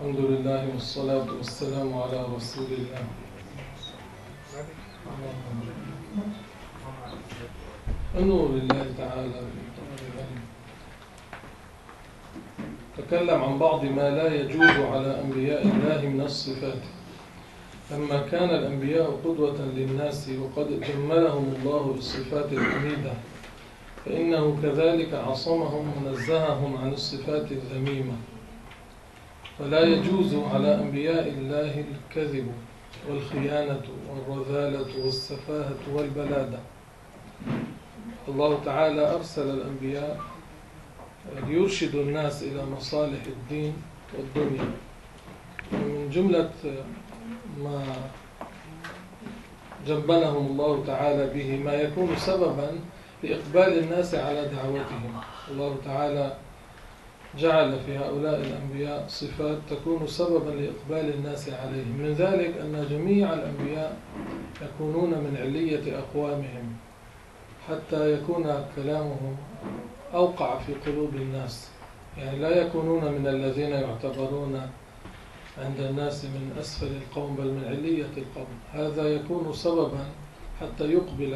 الحمد لله والصلاة والسلام على رسول الله. النور لله تعالى في طريقه. تكلم عن بعض ما لا يجوز على أنبياء الله من الصفات، لما كان الأنبياء قدوة للناس وقد جملهم الله بالصفات الحميدة، فإنه كذلك عصمهم ونزههم عن الصفات الذميمة. فلا يجوز على أنبياء الله الكذب والخيانة والرذالة والسفاهة والبلادة. الله تعالى أرسل الأنبياء ليرشدوا الناس إلى مصالح الدين والدنيا، ومن جملة ما جنبنهم الله تعالى به ما يكون سببا لإقبال الناس على دعوتهم. الله تعالى جعل في هؤلاء الأنبياء صفات تكون سببا لإقبال الناس عليهم، من ذلك أن جميع الأنبياء يكونون من علية أقوامهم حتى يكون كلامهم أوقع في قلوب الناس، يعني لا يكونون من الذين يعتبرون عند الناس من أسفل القوم بل من علية القوم. هذا يكون سببا حتى يقبل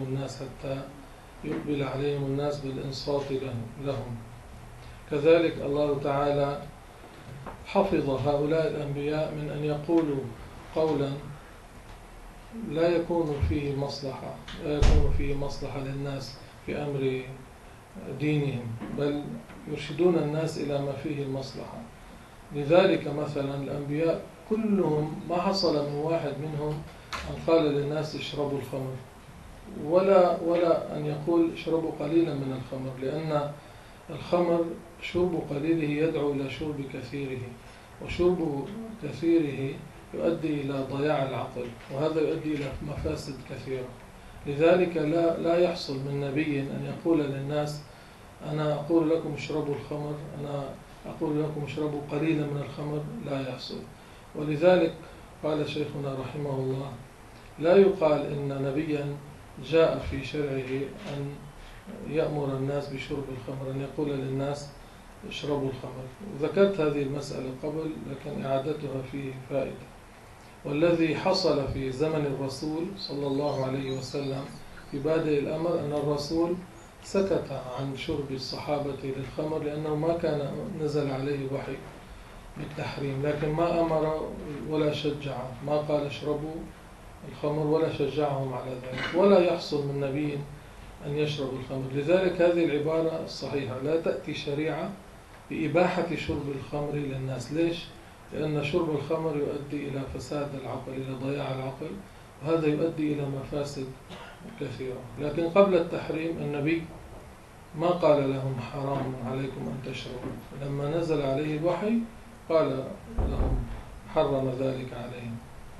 عليهم الناس بالإنصات لهم. كذلك الله تعالى حفظ هؤلاء الأنبياء من أن يقولوا قولا لا يكون فيه مصلحة للناس في أمر دينهم، بل يرشدون الناس إلى ما فيه المصلحة. لذلك مثلا الأنبياء كلهم ما حصل من واحد منهم أن قال للناس اشربوا الخمر، ولا أن يقول اشربوا قليلا من الخمر، لأن الخمر شرب قليله يدعو إلى شرب كثيره، وشرب كثيره يؤدي إلى ضياع العقل، وهذا يؤدي إلى مفاسد كثيرة. لذلك لا يحصل من نبي أن يقول للناس أنا أقول لكم اشربوا الخمر، أنا أقول لكم اشربوا قليلا من الخمر، لا يحصل. ولذلك قال شيخنا رحمه الله لا يقال إن نبيا جاء في شرعه أن يأمر الناس بشرب الخمر، أن يقول للناس اشربوا الخمر. ذكرت هذه المسألة قبل لكن إعادتها فيه فائدة. والذي حصل في زمن الرسول صلى الله عليه وسلم في بادئ الأمر أن الرسول سكت عن شرب الصحابة للخمر، لأنه ما كان نزل عليه وحي بالتحريم، لكن ما أمر ولا شجع، ما قال اشربوا الخمر ولا شجعهم على ذلك، ولا يحصل من نبي أن يشرب الخمر. لذلك هذه العبارة الصحيحة، لا تأتي شريعة بإباحة شرب الخمر للناس. ليش؟ لأن شرب الخمر يؤدي إلى فساد العقل، إلى ضياع العقل، وهذا يؤدي إلى مفاسد كثيرة. لكن قبل التحريم النبي ما قال لهم حرام عليكم أن تشربوا، لما نزل عليه الوحي قال لهم حرم ذلك عليهم.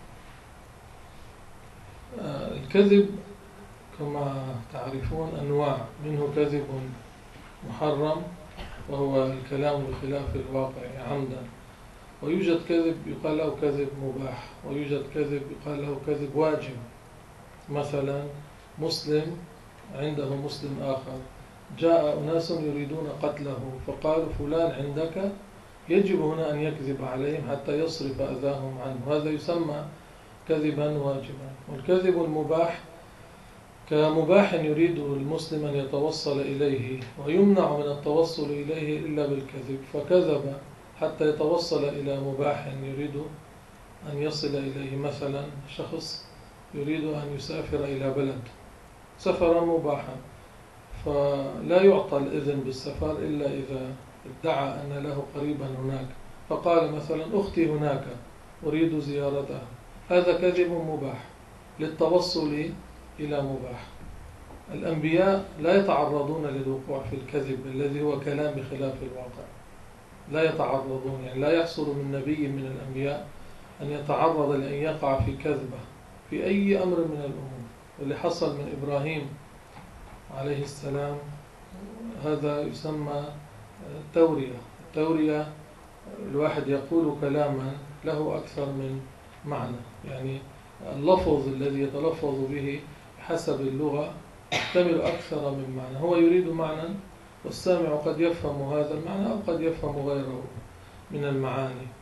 الكذب كما تعرفون أنواع، منه كذب محرم وهو الكلام بخلاف الواقع عمدا، ويوجد كذب يقال له كذب مباح، ويوجد كذب يقال له كذب واجب. مثلا مسلم عنده مسلم آخر، جاء أناس يريدون قتله فقالوا فلان عندك، يجب هنا أن يكذب عليهم حتى يصرف أذاهم عنه، هذا يسمى كذبا واجبا. والكذب المباح كمباح يريد المسلم أن يتوصل إليه ويمنع من التوصل إليه إلا بالكذب، فكذب حتى يتوصل إلى مباح يريد أن يصل إليه. مثلا شخص يريد أن يسافر إلى بلد سفرا مباحا، فلا يعطى الإذن بالسفر إلا إذا ادعى أن له قريبا هناك، فقال مثلا أختي هناك أريد زيارتها، هذا كذب مباح للتوصل إلى مباح. الأنبياء لا يتعرضون للوقوع في الكذب الذي هو كلام بخلاف الواقع، لا يتعرضون، يعني لا يحصل من نبي من الأنبياء أن يتعرض لأن يقع في كذبة في أي أمر من الأمور. واللي حصل من إبراهيم عليه السلام هذا يسمى التورية، الواحد يقول كلاما له أكثر من معنى، يعني اللفظ الذي يتلفظ به حسب اللغة يحتمل أكثر من معنى، هو يريد معنى والسامع قد يفهم هذا المعنى أو قد يفهم غيره من المعاني.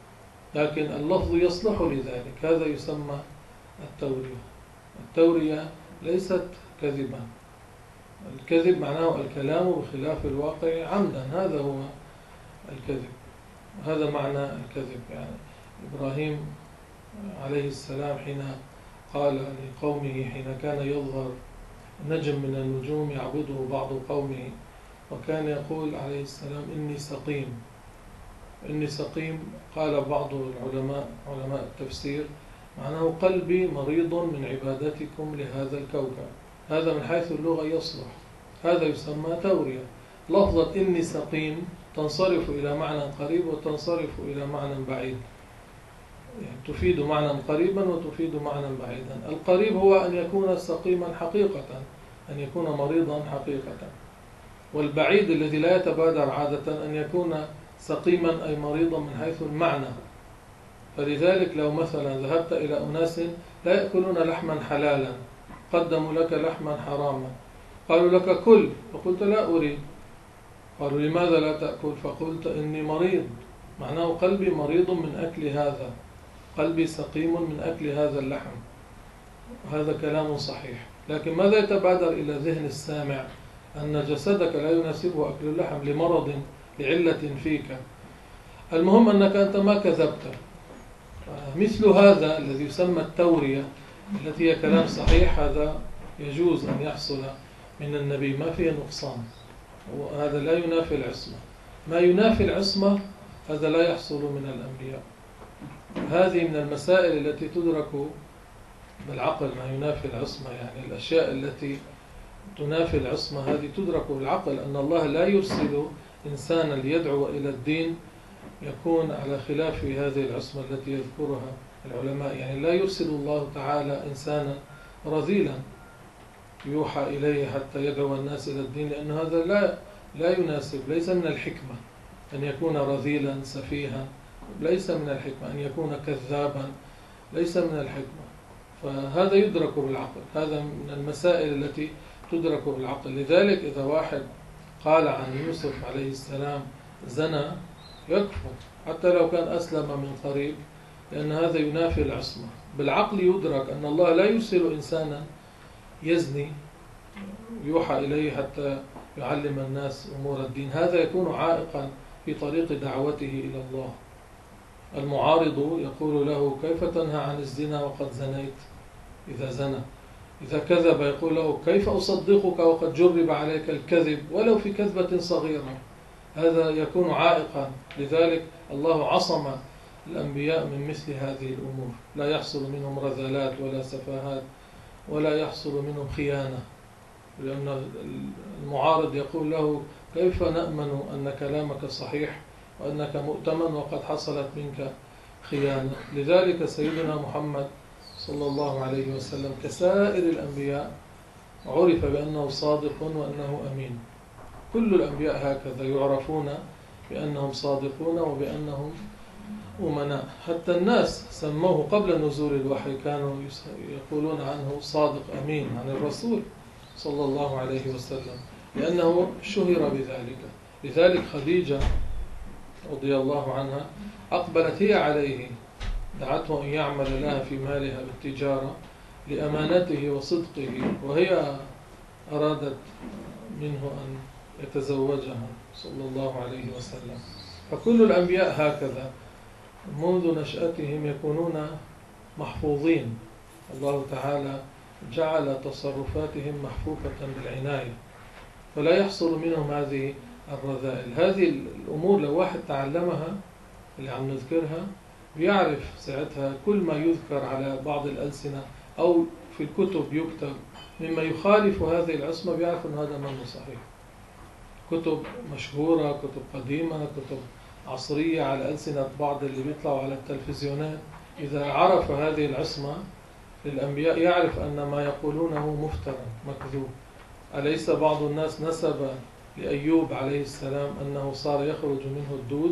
لكن اللفظ يصلح لذلك، هذا يسمى التورية. التورية ليست كذبا، الكذب معناه الكلام بخلاف الواقع عمدا، هذا هو الكذب، هذا معنى الكذب. يعني إبراهيم عليه السلام حين قال لقومه، حين كان يظهر نجم من النجوم يعبده بعض قومه، وكان يقول عليه السلام إني سقيم، إني سقيم، قال بعض العلماء علماء التفسير معناه قلبي مريض من عبادتكم لهذا الكوكب. هذا من حيث اللغة يصلح، هذا يسمى تورية. لفظة إني سقيم تنصرف إلى معنى قريب وتنصرف إلى معنى بعيد، يعني تفيد معنى قريبا وتفيد معنى بعيدا. القريب هو أن يكون سقيما حقيقة، أن يكون مريضا حقيقة، والبعيد الذي لا يتبادر عادة أن يكون سقيما أي مريضا من حيث المعنى. فلذلك لو مثلا ذهبت إلى أناس لا يأكلون لحما حلالا، قدموا لك لحما حراما، قالوا لك كل، فقلت لا أريد، قالوا لماذا لا تأكل؟ فقلت إني مريض، معناه قلبي مريض من أكل هذا، قلبي سقيم من أكل هذا اللحم، هذا كلام صحيح. لكن ماذا يتبادر إلى ذهن السامع؟ أن جسدك لا يناسبه أكل اللحم لمرض، لعلة فيك. المهم أنك أنت ما كذبت. مثل هذا الذي يسمى التورية التي هي كلام صحيح، هذا يجوز أن يحصل من النبي، ما فيه نقصان، وهذا لا ينافي العصمة. ما ينافي العصمة هذا لا يحصل من الأنبياء. هذه من المسائل التي تدرك بالعقل، ما ينافي العصمة، يعني الأشياء التي تنافي العصمة هذه تدرك بالعقل. أن الله لا يرسل إنسانا ليدعو إلى الدين يكون على خلاف هذه العصمة التي يذكرها العلماء. يعني لا يرسل الله تعالى إنسانا رذيلا يوحى إليه حتى يدعو الناس إلى الدين، لأن هذا لا يناسب، ليس من الحكمة أن يكون رذيلا سفيها، ليس من الحكمة أن يكون كذابا، ليس من الحكمة. فهذا يدرك بالعقل، هذا من المسائل التي تدرك بالعقل. لذلك إذا واحد قال عن يوسف عليه السلام زنى يكفر حتى لو كان أسلم من قريب، لأن هذا ينافي العصمة. بالعقل يدرك أن الله لا يرسل إنسانا يزني يوحى إليه حتى يعلم الناس أمور الدين، هذا يكون عائقا في طريق دعوته إلى الله. المعارض يقول له كيف تنهى عن الزنا وقد زنيت؟ إذا زنى، إذا كذب يقول له كيف أصدقك وقد جرب عليك الكذب ولو في كذبة صغيرة؟ هذا يكون عائقا. لذلك الله عصم الأنبياء من مثل هذه الأمور، لا يحصل منهم رذلات ولا سفاهات، ولا يحصل منهم خيانة. لأن المعارض يقول له كيف نأمن أن كلامك صحيح وأنك مؤتمن وقد حصلت منك خيانة؟ لذلك سيدنا محمد صلى الله عليه وسلم كسائر الأنبياء عرف بأنه صادق وأنه أمين. كل الأنبياء هكذا يعرفون بأنهم صادقون وبأنهم أمناء. حتى الناس سموه قبل نزول الوحي كانوا يقولون عنه صادق أمين عن الرسول صلى الله عليه وسلم، لأنه شهر بذلك. لذلك خديجة رضي الله عنها أقبلت هي عليه، دعته أن يعمل لها في مالها بالتجارة لأمانته وصدقه، وهي أرادت منه أن يتزوجها صلى الله عليه وسلم. فكل الأنبياء هكذا منذ نشأتهم يكونون محفوظين، الله تعالى جعل تصرفاتهم محفوفة بالعناية، فلا يحصل منهم هذه الرذائل. هذه الأمور لو واحد تعلمها اللي عم نذكرها بيعرف ساعتها كل ما يذكر على بعض الألسنة أو في الكتب يكتب مما يخالف هذه العصمة، بيعرف أن هذا ما صحيح. كتب مشهورة، كتب قديمة، كتب عصرية على ألسنة بعض اللي بيطلعوا على التلفزيونات، إذا عرف هذه العصمة للأنبياء يعرف أن ما يقولونه مفترى مكذوب. أليس بعض الناس نسب لأيوب عليه السلام أنه صار يخرج منه الدود؟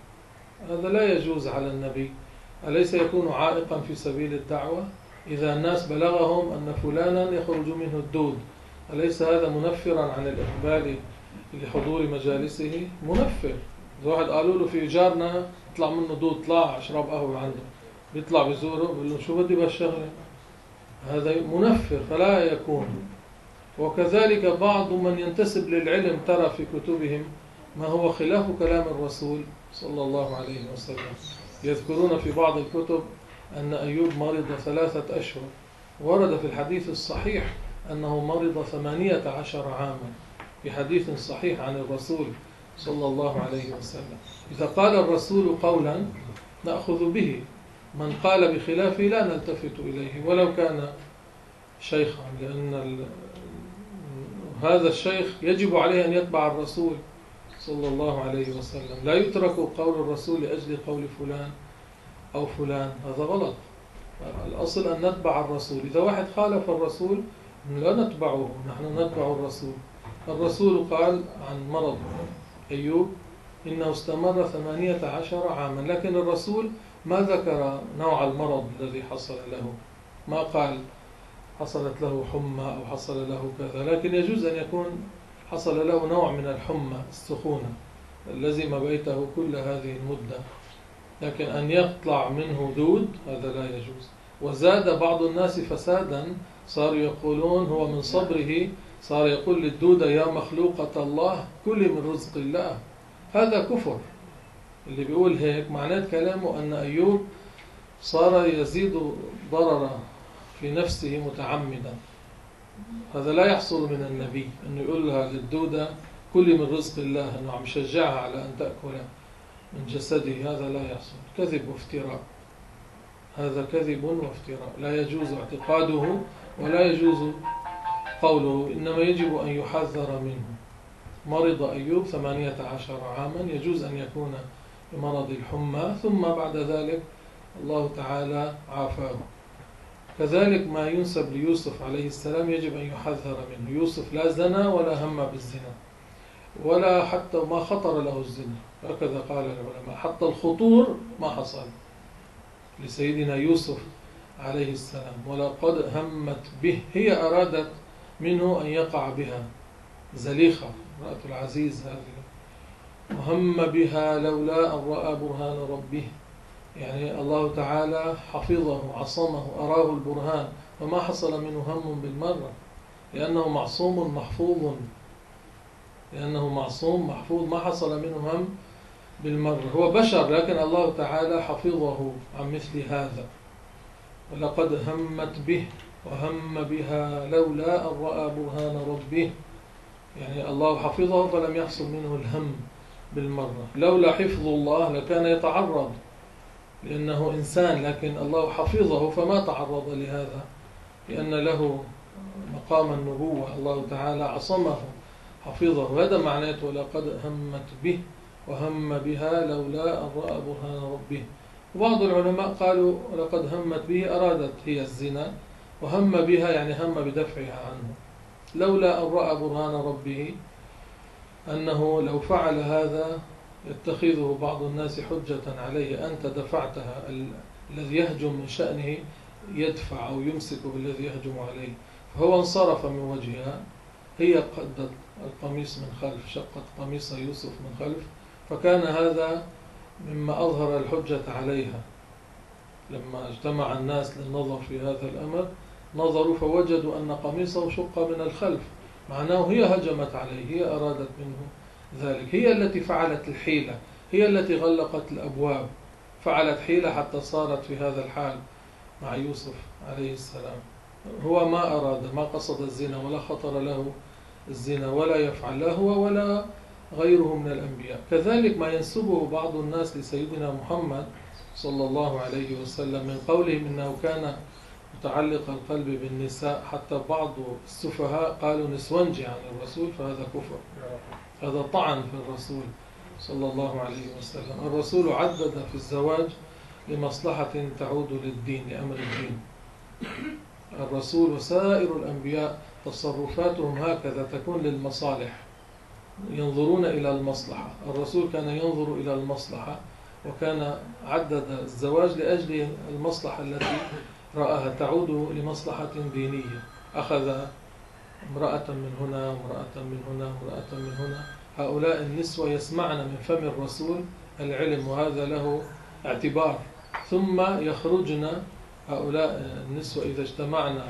هذا لا يجوز على النبي. أليس يكون عائقا في سبيل الدعوة؟ إذا الناس بلغهم أن فلانا يخرج منه الدود، أليس هذا منفرا عن الإقبال لحضور مجالسه؟ منفر. إذا واحد قالوا له في جارنا يطلع منه دود، طلع اشرب قهوة عنده، بيطلع بزوره بيقول له شو بدي بهالشغلة، هذا منفر فلا يكون. وكذلك بعض من ينتسب للعلم ترى في كتبهم ما هو خلاف كلام الرسول صلى الله عليه وسلم. يذكرون في بعض الكتب أن أيوب مرض 3 أشهر، ورد في الحديث الصحيح أنه مرض 18 عاما، في حديث صحيح عن الرسول صلى الله عليه وسلم. إذا قال الرسول قولا نأخذ به، من قال بخلافه لا نلتفت إليه ولو كان شيخا، لأن هذا الشيخ يجب عليه أن يتبع الرسول صلى الله عليه وسلم. لا يترك قول الرسول لأجل قول فلان أو فلان، هذا غلط. الأصل أن نتبع الرسول. إذا واحد خالف الرسول لا نتبعه، نحن نتبع الرسول. الرسول قال عن مرض أيوب إنه استمر 18 عاما، لكن الرسول ما ذكر نوع المرض الذي حصل له، ما قال حصلت له حمى أو حصل له كذا، لكن يجوز أن يكون حصل له نوع من الحمى السخونة لزم بيته كل هذه المدة، لكن أن يطلع منه دود هذا لا يجوز. وزاد بعض الناس فسادا، صاروا يقولون هو من صبره، صار يقول للدودة يا مخلوقة الله كلي من رزق الله، هذا كفر. اللي بيقول هيك معناه كلامه أن أيوب صار يزيد ضرره في نفسه متعمدا. هذا لا يحصل من النبي أنه يقول لها للدودة كلي من رزق الله، أنه عم يشجعها على أن تأكل من جسده، هذا لا يحصل. كذب وافتراء، هذا كذب وافتراء لا يجوز اعتقاده ولا يجوز قوله، إنما يجب أن يحذر منه. مرض أيوب 18 عاما، يجوز أن يكون بمرض الحمى، ثم بعد ذلك الله تعالى عافاه. كذلك ما ينسب ليوسف عليه السلام يجب أن يحذر منه. يوسف لا زنى ولا هم بالزنا، ولا حتى ما خطر له الزنا، هكذا قال العلماء، حتى الخطور ما حصل لسيدنا يوسف عليه السلام. ولقد همت به، هي أرادت منه أن يقع بها، زليخة امرأة العزيز هذه، وهم بها لولا أن رأى برهان ربه، يعني الله تعالى حفظه عصمه أراه البرهان، فما حصل منه هم بالمرة، لأنه معصوم محفوظ، لأنه معصوم محفوظ ما حصل منه هم بالمرة. هو بشر لكن الله تعالى حفظه عن مثل هذا. ولقد همت به وهم بها لولا أن رأى برهان ربه، يعني الله حفظه فلم يحصل منه الهم بالمرة. لولا حفظ الله لكان يتعرض لأنه إنسان، لكن الله حفظه فما تعرض لهذا، لأن له مقام النبوة، الله تعالى عصمه حفظه. هذا معناته ولقد همت به وهم بها لولا أن رأى برهان ربه. وبعض العلماء قالوا لقد همت به أرادت هي الزنا، وهم بها يعني هم بدفعها عنه، لولا أن رأى برهان ربه، أنه لو فعل هذا يتخذه بعض الناس حجة عليه، أنت دفعتها، الذي يهجم من شأنه يدفع أو يمسك بالذي يهجم عليه، فهو انصرف من وجهها. هي قدت القميص من خلف، شقت قميص يوسف من خلف، فكان هذا مما أظهر الحجة عليها. لما اجتمع الناس للنظر في هذا الأمر نظروا فوجدوا أن قميصه شق من الخلف، معناه هي هجمت عليه، هي أرادت منه ذلك، هي التي فعلت الحيلة، هي التي غلقت الأبواب، فعلت حيلة حتى صارت في هذا الحال مع يوسف عليه السلام. هو ما أراد، ما قصد الزنا ولا خطر له الزنا، ولا يفعل لا هو ولا غيره من الأنبياء. كذلك ما ينسبه بعض الناس لسيدنا محمد صلى الله عليه وسلم من قولهم إنه كان متعلق القلب بالنساء، حتى بعض السفهاء قالوا نسونجي عن الرسول، فهذا كفر، هذا طعن في الرسول صلى الله عليه وسلم. الرسول عدد في الزواج لمصلحة تعود للدين، لأمر الدين. الرسول وسائر الأنبياء تصرفاتهم هكذا تكون للمصالح، ينظرون إلى المصلحة. الرسول كان ينظر إلى المصلحة، وكان عدد الزواج لأجل المصلحة التي رآها تعود لمصلحة دينية. أخذ امرأة من هنا، امرأة من هنا، امرأة من هنا. هؤلاء النسوة يسمعن من فم الرسول العلم، وهذا له اعتبار. ثم يخرجن هؤلاء النسوة إذا اجتمعنا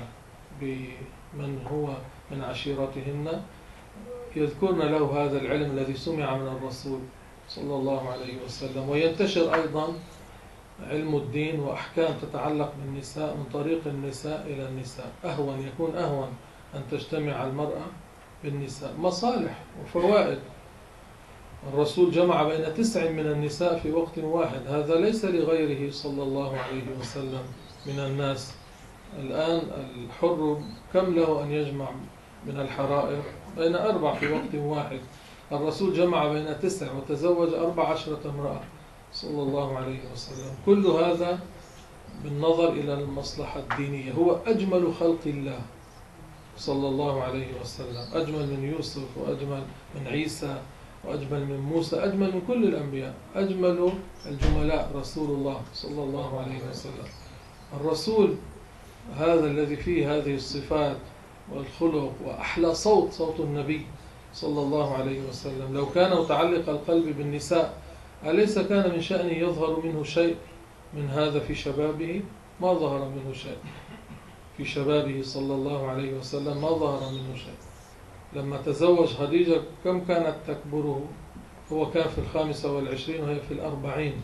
بمن هو من عشيرتهن يذكرن له هذا العلم الذي سمع من الرسول صلى الله عليه وسلم، وينتشر أيضا علم الدين وأحكام تتعلق بالنساء من طريق النساء إلى النساء. يكون أهون أن تجتمع المرأة بالنساء، مصالح وفوائد. الرسول جمع بين 9 من النساء في وقت واحد، هذا ليس لغيره صلى الله عليه وسلم من الناس. الآن الحر كم له أن يجمع من الحرائر؟ بين 4 في وقت واحد. الرسول جمع بين 9 وتزوج 14 امرأة صلى الله عليه وسلم. كل هذا بالنظر إلى المصلحة الدينية. هو أجمل خلق الله صلى الله عليه وسلم، أجمل من يوسف، وأجمل من عيسى، وأجمل من موسى، أجمل من كل الأنبياء. أجمل الجملاء رسول الله صلى الله عليه وسلم. الرسول هذا الذي فيه هذه الصفات والخلق، وأحلى صوت النبي صلى الله عليه وسلم. لو كان متعلق القلب بالنساء أليس كان من شأنه يظهر منه شيء من هذا في شبابه؟ ما ظهر منه شيء في شبابه صلى الله عليه وسلم، ما ظهر منه شيء. لما تزوج خديجة كم كانت تكبره؟ هو كان في 25 وهي في 40.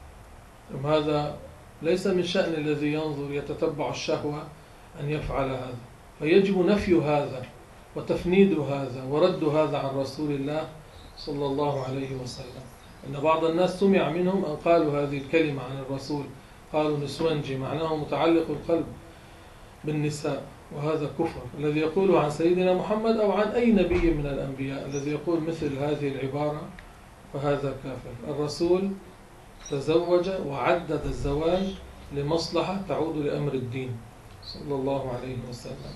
هذا ليس من شأن الذي ينظر يتتبع الشهوة أن يفعل هذا، فيجب نفي هذا وتفنيد هذا ورد هذا عن رسول الله صلى الله عليه وسلم. إن بعض الناس سمع منهم أن قالوا هذه الكلمة عن الرسول، قالوا نسوانجي، معناه متعلق القلب بالنساء، وهذا كفر. الذي يقوله عن سيدنا محمد أو عن أي نبي من الأنبياء الذي يقول مثل هذه العبارة فهذا كافر. الرسول تزوج وعدد الزواج لمصلحة تعود لأمر الدين صلى الله عليه وسلم.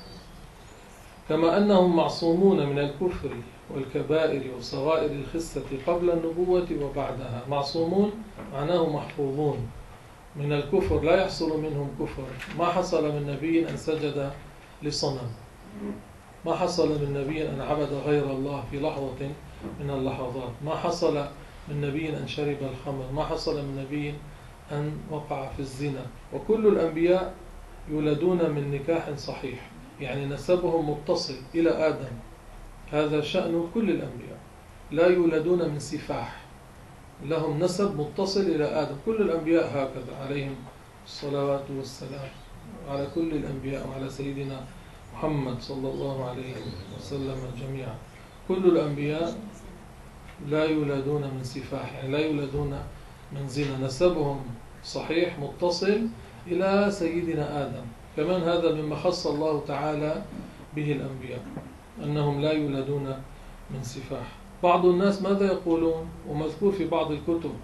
كما أنهم معصومون من الكفر والكبائر وصغائر الخسة قبل النبوة وبعدها. معصومون معناه محفوظون من الكفر، لا يحصل منهم كفر. ما حصل من نبي أن سجد لصنم، ما حصل من نبي أن عبد غير الله في لحظة من اللحظات، ما حصل من نبي أن شرب الخمر، ما حصل من نبي أن وقع في الزنا. وكل الأنبياء يولدون من نكاح صحيح، يعني نسبهم متصل إلى آدم. هذا شأن كل الأنبياء، لا يولدون من سفاح، لهم نسب متصل إلى آدم. كل الأنبياء هكذا عليهم الصلوات والسلام، على كل الأنبياء وعلى سيدنا محمد صلى الله عليه وسلم جميعا. كل الأنبياء لا يولدون من سفاح، يعني لا يولدون من زنا، نسبهم صحيح متصل إلى سيدنا آدم. كمان هذا مما خص الله تعالى به الأنبياء، أنهم لا يولدون من سفاح. بعض الناس ماذا يقولون؟ ومذكور في بعض الكتب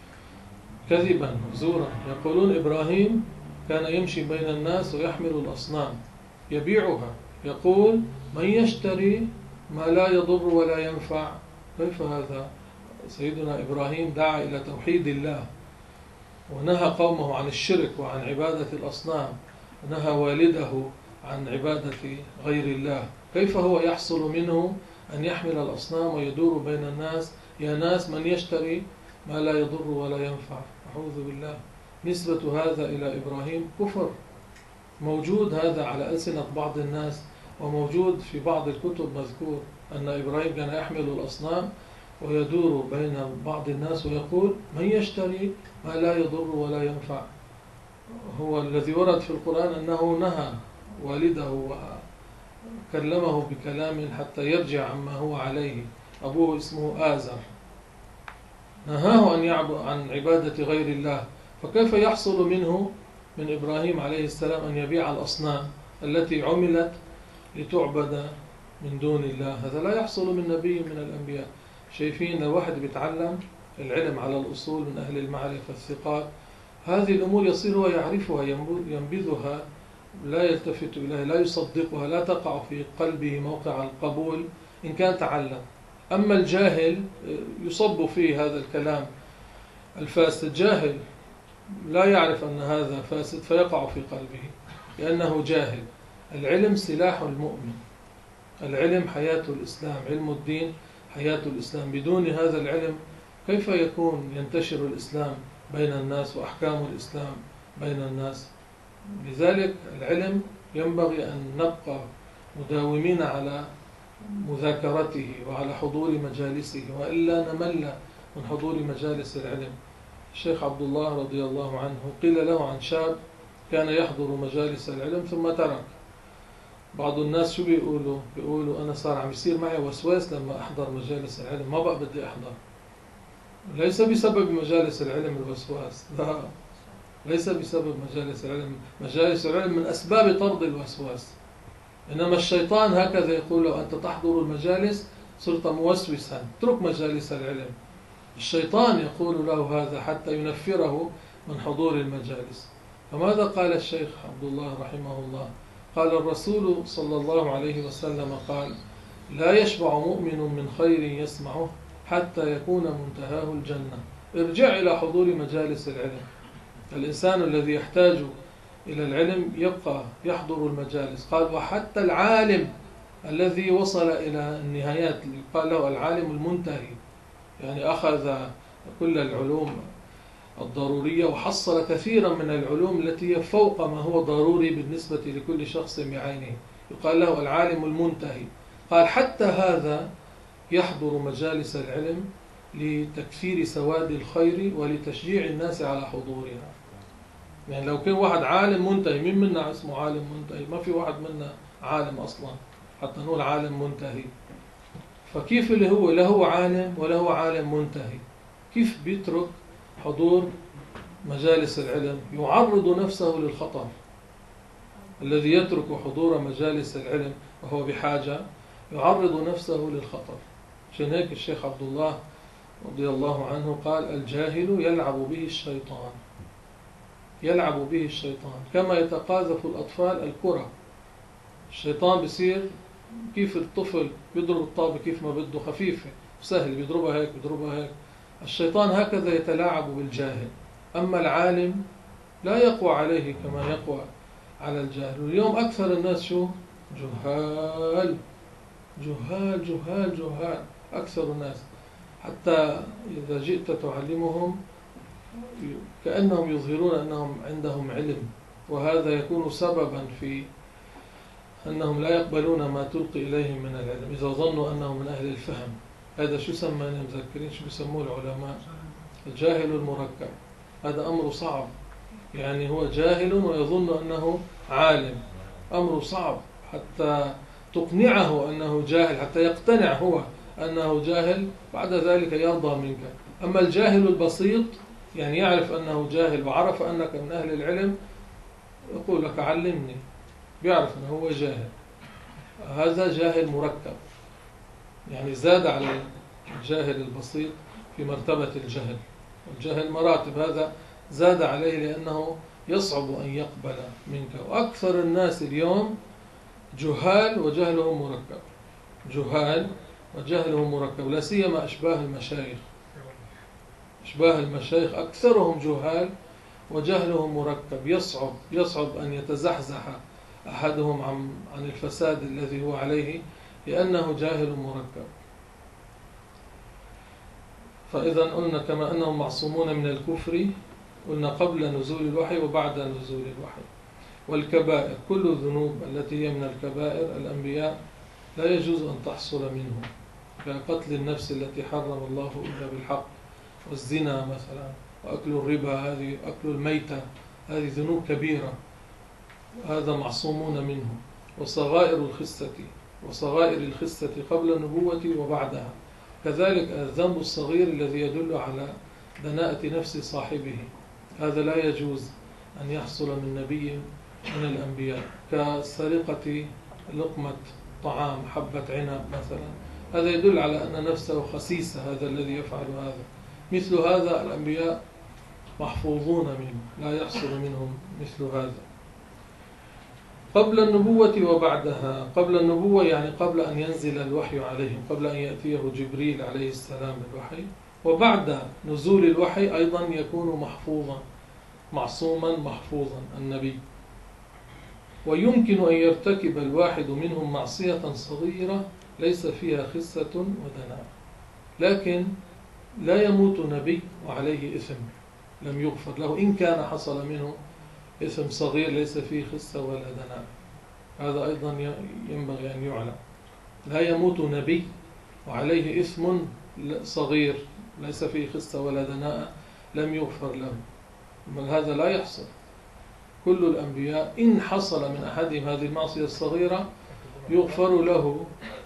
كذبا زورا، يقولون إبراهيم كان يمشي بين الناس ويحمل الأصنام يبيعها، يقول من يشتري ما لا يضر ولا ينفع. كيف هذا؟ سيدنا إبراهيم دعا إلى توحيد الله ونهى قومه عن الشرك وعن عبادة الأصنام، ونهى والده عن عبادة غير الله. كيف هو يحصل منه أن يحمل الأصنام ويدور بين الناس؟ يا ناس من يشتري ما لا يضر ولا ينفع. أعوذ بالله. نسبة هذا إلى إبراهيم كفر، موجود هذا على ألسنة بعض الناس، وموجود في بعض الكتب مذكور أن إبراهيم كان يحمل الأصنام ويدور بين بعض الناس ويقول من يشتري ما لا يضر ولا ينفع. هو الذي ورد في القرآن أنه نهى والده وكلمه بكلام حتى يرجع عما هو عليه. أبوه اسمه آزر، نهاه أن يعبد عن عبادة غير الله. فكيف يحصل منه من إبراهيم عليه السلام أن يبيع الأصنام التي عملت لتعبد من دون الله؟ هذا لا يحصل من نبي من الأنبياء. شايفين الواحد بيتعلم العلم على الأصول من أهل المعرفة الثقات، هذه الأمور يصير هو يعرفها ينبذها، لا يلتفت إليها، لا يصدقها، لا تقع في قلبه موقع القبول إن كان تعلم. أما الجاهل يصب فيه هذا الكلام الفاسد، جاهل لا يعرف أن هذا فاسد فيقع في قلبه لأنه جاهل. العلم سلاح المؤمن، العلم حياة الإسلام، علم الدين حياة الإسلام. بدون هذا العلم كيف يكون ينتشر الإسلام بين الناس وأحكام الإسلام بين الناس؟ لذلك العلم ينبغي أن نبقى مداومين على مذاكرته وعلى حضور مجالسه، وإلا نمل من حضور مجالس العلم. الشيخ عبد الله رضي الله عنه قيل له عن شاب كان يحضر مجالس العلم ثم ترك. بعض الناس شو بيقولوا أنا صار عم يصير معي وسواس لما أحضر مجالس العلم، ما بقى بدي أحضر. ليس بسبب مجالس العلم الوسواس، لا، ليس بسبب مجالس العلم. مجالس العلم من أسباب طرد الوسواس، إنما الشيطان هكذا يقول له أنت تحضر المجالس صرت موسوسا، اترك مجالس العلم. الشيطان يقول له هذا حتى ينفره من حضور المجالس. فماذا قال الشيخ عبد الله رحمه الله؟ قال الرسول صلى الله عليه وسلم قال لا يشبع مؤمن من خير يسمعه حتى يكون منتهاه الجنة. ارجع إلى حضور مجالس العلم. الإنسان الذي يحتاج إلى العلم يبقى يحضر المجالس. قال وحتى العالم الذي وصل إلى النهايات قال له العالم المنتهي، يعني أخذ كل العلوم الضرورية وحصل كثيرا من العلوم التي هي فوق ما هو ضروري بالنسبة لكل شخص بعينه، يقال له العالم المنتهي. قال حتى هذا يحضر مجالس العلم لتكثير سواد الخير ولتشجيع الناس على حضورها. يعني لو كان واحد عالم منتهي، مين منا اسمه عالم منتهي؟ ما في واحد منا عالم أصلا حتى نقول عالم منتهي. فكيف اللي هو لا هو عالم ولا هو عالم منتهي، كيف بيترك حضور مجالس العلم؟ يعرض نفسه للخطر. الذي يترك حضور مجالس العلم وهو بحاجة يعرض نفسه للخطر. عشان هيك الشيخ عبد الله رضي الله عنه قال الجاهل يلعب به الشيطان، يلعب به الشيطان كما يتقاذف الأطفال الكرة. الشيطان بصير كيف الطفل بيضرب الطابة كيف ما بده، خفيفة سهل، بيضربها هيك بيضربها هيك. الشيطان هكذا يتلاعب بالجاهل. أما العالم لا يقوى عليه كما يقوى على الجاهل. واليوم أكثر الناس شو؟ جهال جهال جهال جهال، أكثر الناس. حتى إذا جئت تعلمهم كأنهم يظهرون أنهم عندهم علم، وهذا يكون سببا في أنهم لا يقبلون ما تلقي إليهم من العلم إذا ظنوا أنهم من أهل الفهم. هذا شو سمينا مذكرين شو بيسموه العلماء؟ الجاهل المركب. هذا أمر صعب، يعني هو جاهل ويظن أنه عالم. أمر صعب حتى تقنعه أنه جاهل، حتى يقتنع هو أنه جاهل، بعد ذلك يرضى منك. أما الجاهل البسيط يعني يعرف أنه جاهل وعرف أنك من أهل العلم يقول لك علمني، بيعرف أنه هو جاهل. هذا جاهل مركب، يعني زاد على الجاهل البسيط في مرتبة الجهل. الجهل مراتب، هذا زاد عليه لأنه يصعب أن يقبل منك. وأكثر الناس اليوم جهال وجهلهم مركب، جهال وجهلهم مركب، لا سيما أشباه المشايخ. أشباه المشايخ أكثرهم جهال وجهلهم مركب. يصعب أن يتزحزح أحدهم عن الفساد الذي هو عليه لأنه جاهل مركب. فإذا قلنا كما أنهم معصومون من الكفر، قلنا قبل نزول الوحي وبعد نزول الوحي. والكبائر كل الذنوب التي هي من الكبائر الأنبياء لا يجوز أن تحصل منهم، كقتل النفس التي حرم الله إلا بالحق، والزنا مثلا، وأكل الربا، هذه أكل الميتة، هذه ذنوب كبيرة، هذا معصومون منه. وصغائر الخسة قبل النبوة وبعدها، كذلك الذنب الصغير الذي يدل على دناءة نفس صاحبه، هذا لا يجوز أن يحصل من نبي من الأنبياء، كسرقة لقمة طعام، حبة عنب مثلا، هذا يدل على أن نفسه خسيسة، هذا الذي يفعل هذا. مثل هذا الأنبياء محفوظون منه، لا يحصل منهم مثل هذا. قبل النبوة وبعدها. قبل النبوة يعني قبل أن ينزل الوحي عليهم، قبل أن يأتيه جبريل عليه السلام بالوحي. وبعد نزول الوحي أيضا يكون محفوظا، معصوما محفوظا النبي. ويمكن أن يرتكب الواحد منهم معصية صغيرة ليس فيها خسة ودناء، لكن لا يموت نبي وعليه إثم لم يغفر له إن كان حصل منه إثم صغير ليس فيه خسة ولا دناء. هذا أيضا ينبغي أن يعلم. لا يموت نبي وعليه إثم صغير ليس فيه خسة ولا دناء لم يغفر له، بل هذا لا يحصل. كل الأنبياء إن حصل من أحدهم هذه المعصية الصغيرة يغفر له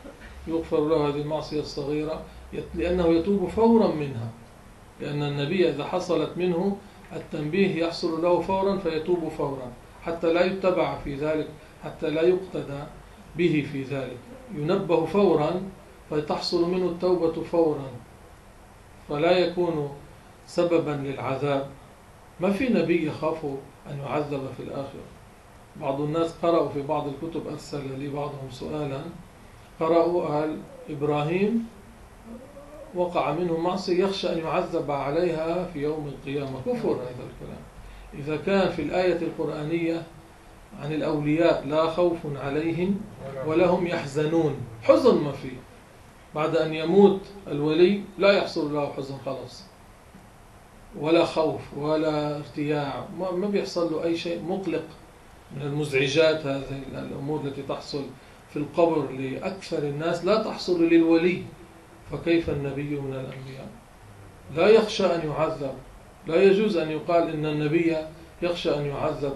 هذه المعصية الصغيرة، لأنه يتوب فورا منها، لأن النبي إذا حصلت منه التنبيه يحصل له فورا فيتوب فورا، حتى لا يتبع في ذلك، حتى لا يقتدى به في ذلك، ينبه فورا فتحصل منه التوبة فورا، فلا يكون سببا للعذاب. ما في نبي يخاف أن يعذب في الآخرة. بعض الناس قرأوا في بعض الكتب، أرسل لي بعضهم سؤالا، قرأوا قال إبراهيم وقع منه معصية يخشى أن يعذب عليها في يوم القيامة. كفر هذا الكلام. إذا كان في الآية القرآنية عن الأولياء لا خوف عليهم ولا هم يحزنون، حزن ما فيه. بعد أن يموت الولي لا يحصل له حزن خلاص، ولا خوف ولا ارتياع، ما بيحصل له أي شيء مقلق من المزعجات. هذه الأمور التي تحصل في القبر لأكثر الناس لا تحصل للولي، فكيف النبي من الأنبياء؟ لا يخشى أن يعذب. لا يجوز أن يقال إن النبي يخشى أن يعذب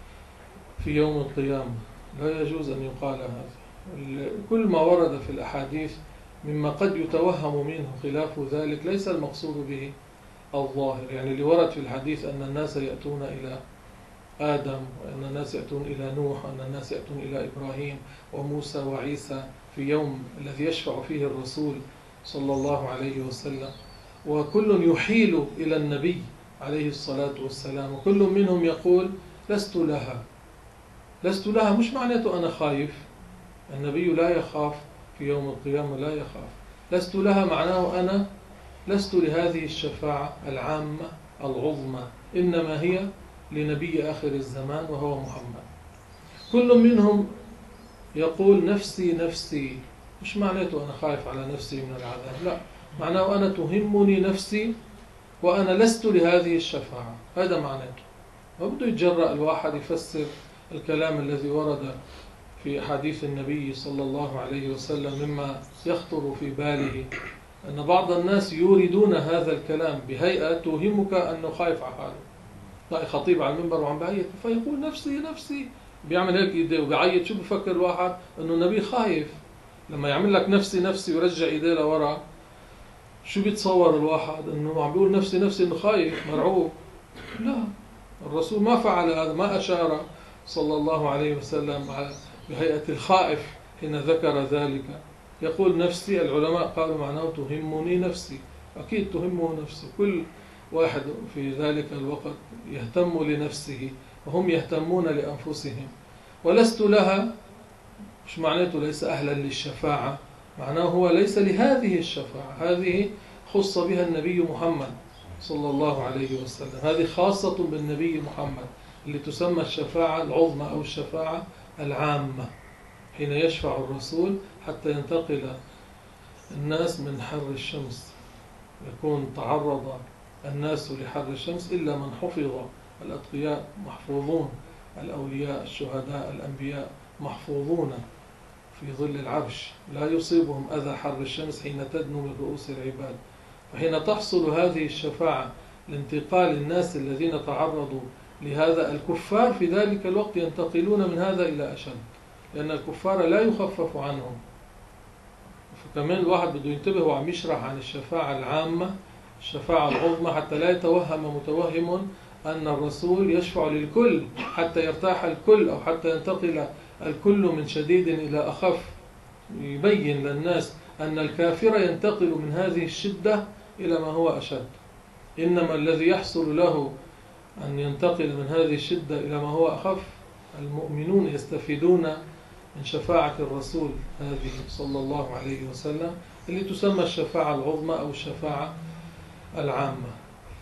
في يوم القيامة، لا يجوز أن يقال هذا. كل ما ورد في الأحاديث مما قد يتوهم منه خلاف ذلك ليس المقصود به الظاهر. يعني اللي ورد في الحديث أن الناس يأتون إلى آدم، وأن الناس يأتون إلى نوح، وأن الناس يأتون إلى إبراهيم وموسى وعيسى في يوم الذي يشفع فيه الرسول صلى الله عليه وسلم، وكل يحيل إلى النبي عليه الصلاة والسلام، وكل منهم يقول لست لها. لست لها مش معناته أنا خايف، النبي لا يخاف في يوم القيامة، لا يخاف. لست لها معناه أنا لست لهذه الشفاعة العامة العظمى، إنما هي لنبي آخر الزمان وهو محمد. كل منهم يقول نفسي نفسي، مش معناته أنا خايف على نفسي من العذاب، لا، معناه أنا تهمني نفسي وأنا لست لهذه الشفاعة، هذا معناته. وبده يتجرأ الواحد يفسر الكلام الذي ورد في حديث النبي صلى الله عليه وسلم مما يخطر في باله أن بعض الناس يوردون هذا الكلام بهيئة توهمك أنه خايف على حاله. طيب خطيب على المنبر وعم بعيط فيقول نفسي نفسي، بيعمل هيك ايديه وبيعيط. شو بفكر الواحد؟ انه النبي خايف لما يعمل لك نفسي نفسي ويرجع ايديه لورا. شو بيتصور الواحد؟ انه عم بيقول نفسي نفسي انه خايف مرعوب. لا، الرسول ما فعل هذا، ما اشار صلى الله عليه وسلم بهيئة الخائف حين ذكر ذلك. يقول نفسي، العلماء قالوا معناه تهمني نفسي، اكيد تهمه نفسه. كل واحد في ذلك الوقت يهتم لنفسه وهم يهتمون لأنفسهم. ولست لها مش معناته ليس أهلا للشفاعة، معناه هو ليس لهذه الشفاعة، هذه خص بها النبي محمد صلى الله عليه وسلم، هذه خاصة بالنبي محمد اللي تسمى الشفاعة العظمى أو الشفاعة العامة، حين يشفع الرسول حتى ينتقل الناس من حر الشمس. يكون تعرض الناس لحر الشمس إلا من حفظ. الأتقياء محفوظون، الأولياء الشهداء الأنبياء محفوظون في ظل العرش، لا يصيبهم أذى حر الشمس حين تدنو من رؤوس العباد. وحين تحصل هذه الشفاعة لانتقال الناس الذين تعرضوا لهذا، الكفار في ذلك الوقت ينتقلون من هذا إلى أشد، لأن الكفار لا يخفف عنهم. فكمان الواحد بده ينتبه وعم يشرح عن الشفاعة العامة، الشفاعة العظمى، حتى لا يتوهم متوهم أن الرسول يشفع للكل حتى يرتاح الكل، أو حتى ينتقل الكل من شديد إلى أخف. يبين للناس أن الكافر ينتقل من هذه الشدة إلى ما هو أشد، إنما الذي يحصل له أن ينتقل من هذه الشدة إلى ما هو أخف المؤمنون يستفيدون من شفاعة الرسول هذه صلى الله عليه وسلم، اللي تسمى الشفاعة العظمى أو الشفاعة العامة.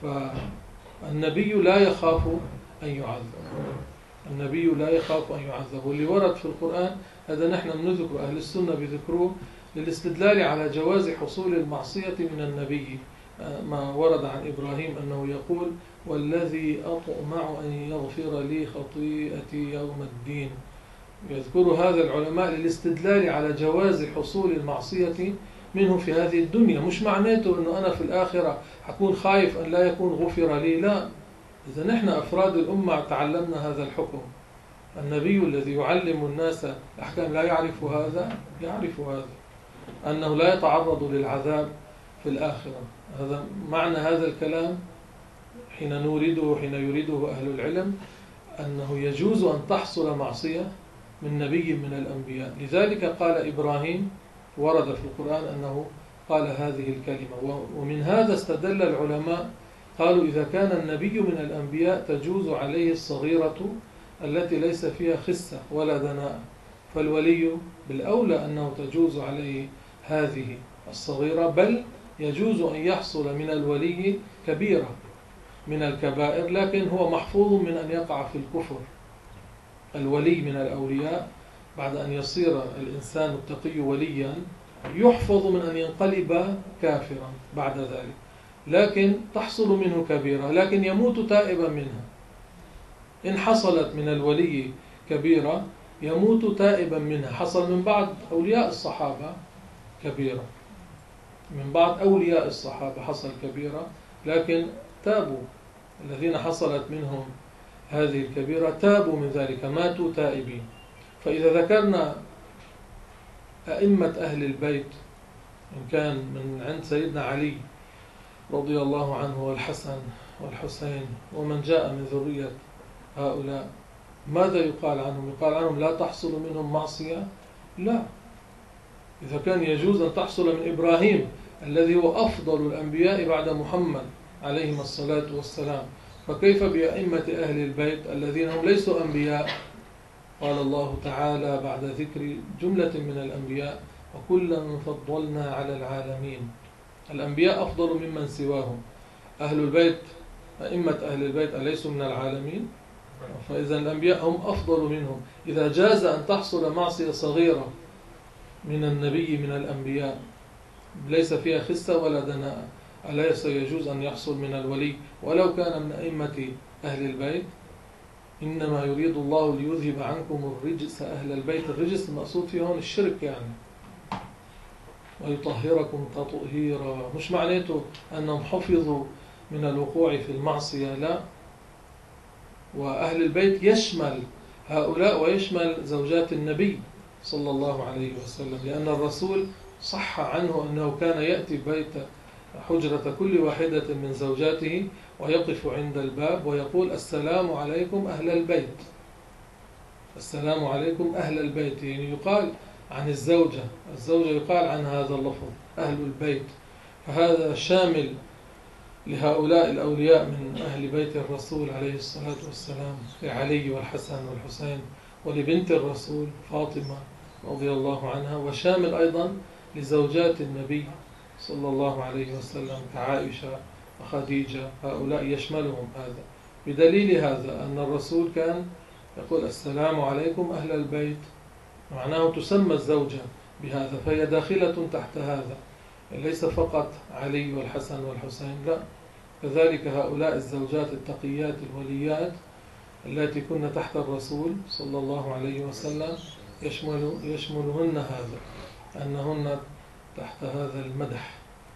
فالنبي لا يخاف أن يعذب، النبي لا يخاف أن يعذب. واللي ورد في القرآن هذا نحن بنذكر، أهل السنة بذكروه للاستدلال على جواز حصول المعصية من النبي ما ورد عن إبراهيم أنه يقول: والذي أطمع أن يغفر لي خطيئتي يوم الدين. يذكر هذا العلماء للاستدلال على جواز حصول المعصية منه في هذه الدنيا. مش معناته أنه أنا في الآخرة حكون خايف أن لا يكون غفر لي، لا. إذا نحن أفراد الأمة تعلمنا هذا الحكم، النبي الذي يعلم الناس الأحكام لا يعرف هذا، يعرف هذا، أنه لا يتعرض للعذاب في الآخرة. هذا معنى هذا الكلام حين يريده أهل العلم، أنه يجوز أن تحصل معصية من نبي من الأنبياء. لذلك قال إبراهيم، ورد في القرآن أنه قال هذه الكلمة. ومن هذا استدل العلماء، قالوا إذا كان النبي من الأنبياء تجوز عليه الصغيرة التي ليس فيها خسة ولا دناءة، فالولي بالأولى أنه تجوز عليه هذه الصغيرة، بل يجوز أن يحصل من الولي كبيرة من الكبائر، لكن هو محفوظ من أن يقع في الكفر. الولي من الأولياء بعد أن يصير الإنسان التقي وليا يحفظ من أن ينقلب كافرا بعد ذلك، لكن تحصل منه كبيرة، لكن يموت تائبا منها. إن حصلت من الولي كبيرة يموت تائبا منها. حصل من بعض أولياء الصحابة كبيرة، من بعض أولياء الصحابة حصل كبيرة لكن تابوا. الذين حصلت منهم هذه الكبيرة تابوا من ذلك، ماتوا تائبين. فإذا ذكرنا أئمة أهل البيت، إن كان من عند سيدنا علي رضي الله عنه والحسن والحسين ومن جاء من ذرية هؤلاء، ماذا يقال عنهم؟ يقال عنهم لا تحصل منهم معصية؟ لا. إذا كان يجوز أن تحصل من إبراهيم الذي هو أفضل الأنبياء بعد محمد عليهم الصلاة والسلام، فكيف بأئمة أهل البيت الذين هم ليسوا أنبياء؟ قال الله تعالى بعد ذكر جملة من الأنبياء: وكلا فضلنا على العالمين. الأنبياء أفضل ممن سواهم. أهل البيت، أئمة أهل البيت أليسوا من العالمين؟ فإذا الأنبياء هم أفضل منهم. إذا جاز أن تحصل معصية صغيرة من النبي من الأنبياء ليس فيها خسة ولا دناء، أليس يجوز أن يحصل من الولي ولو كان من أئمة أهل البيت؟ إنما يريد الله ليذهب عنكم الرجس أهل البيت. الرجس المقصود فيه هون الشرك يعني، ويطهركم تطهيرا. مش معناته أنهم حفظوا من الوقوع في المعصية، لا. وأهل البيت يشمل هؤلاء ويشمل زوجات النبي صلى الله عليه وسلم، لأن الرسول صح عنه أنه كان يأتي بيت حجرة كل واحدة من زوجاته ويقف عند الباب ويقول: السلام عليكم أهل البيت. السلام عليكم أهل البيت، يعني يقال عن الزوجة يقال عن هذا اللفظ أهل البيت. فهذا شامل لهؤلاء الأولياء من أهل بيت الرسول عليه الصلاة والسلام، لعلي والحسن والحسين، ولبنت الرسول فاطمة رضي الله عنها، وشامل أيضا لزوجات النبي صلى الله عليه وسلم كعائشة وخديجة. هؤلاء يشملهم هذا. بدليل هذا أن الرسول كان يقول: السلام عليكم أهل البيت، معناه تسمى الزوجة بهذا، فهي داخلة تحت هذا، ليس فقط علي والحسن والحسين، لا. كذلك هؤلاء الزوجات التقيات الوليات التي كن تحت الرسول صلى الله عليه وسلم يشملهن هذا، أنهن تحت هذا المدح.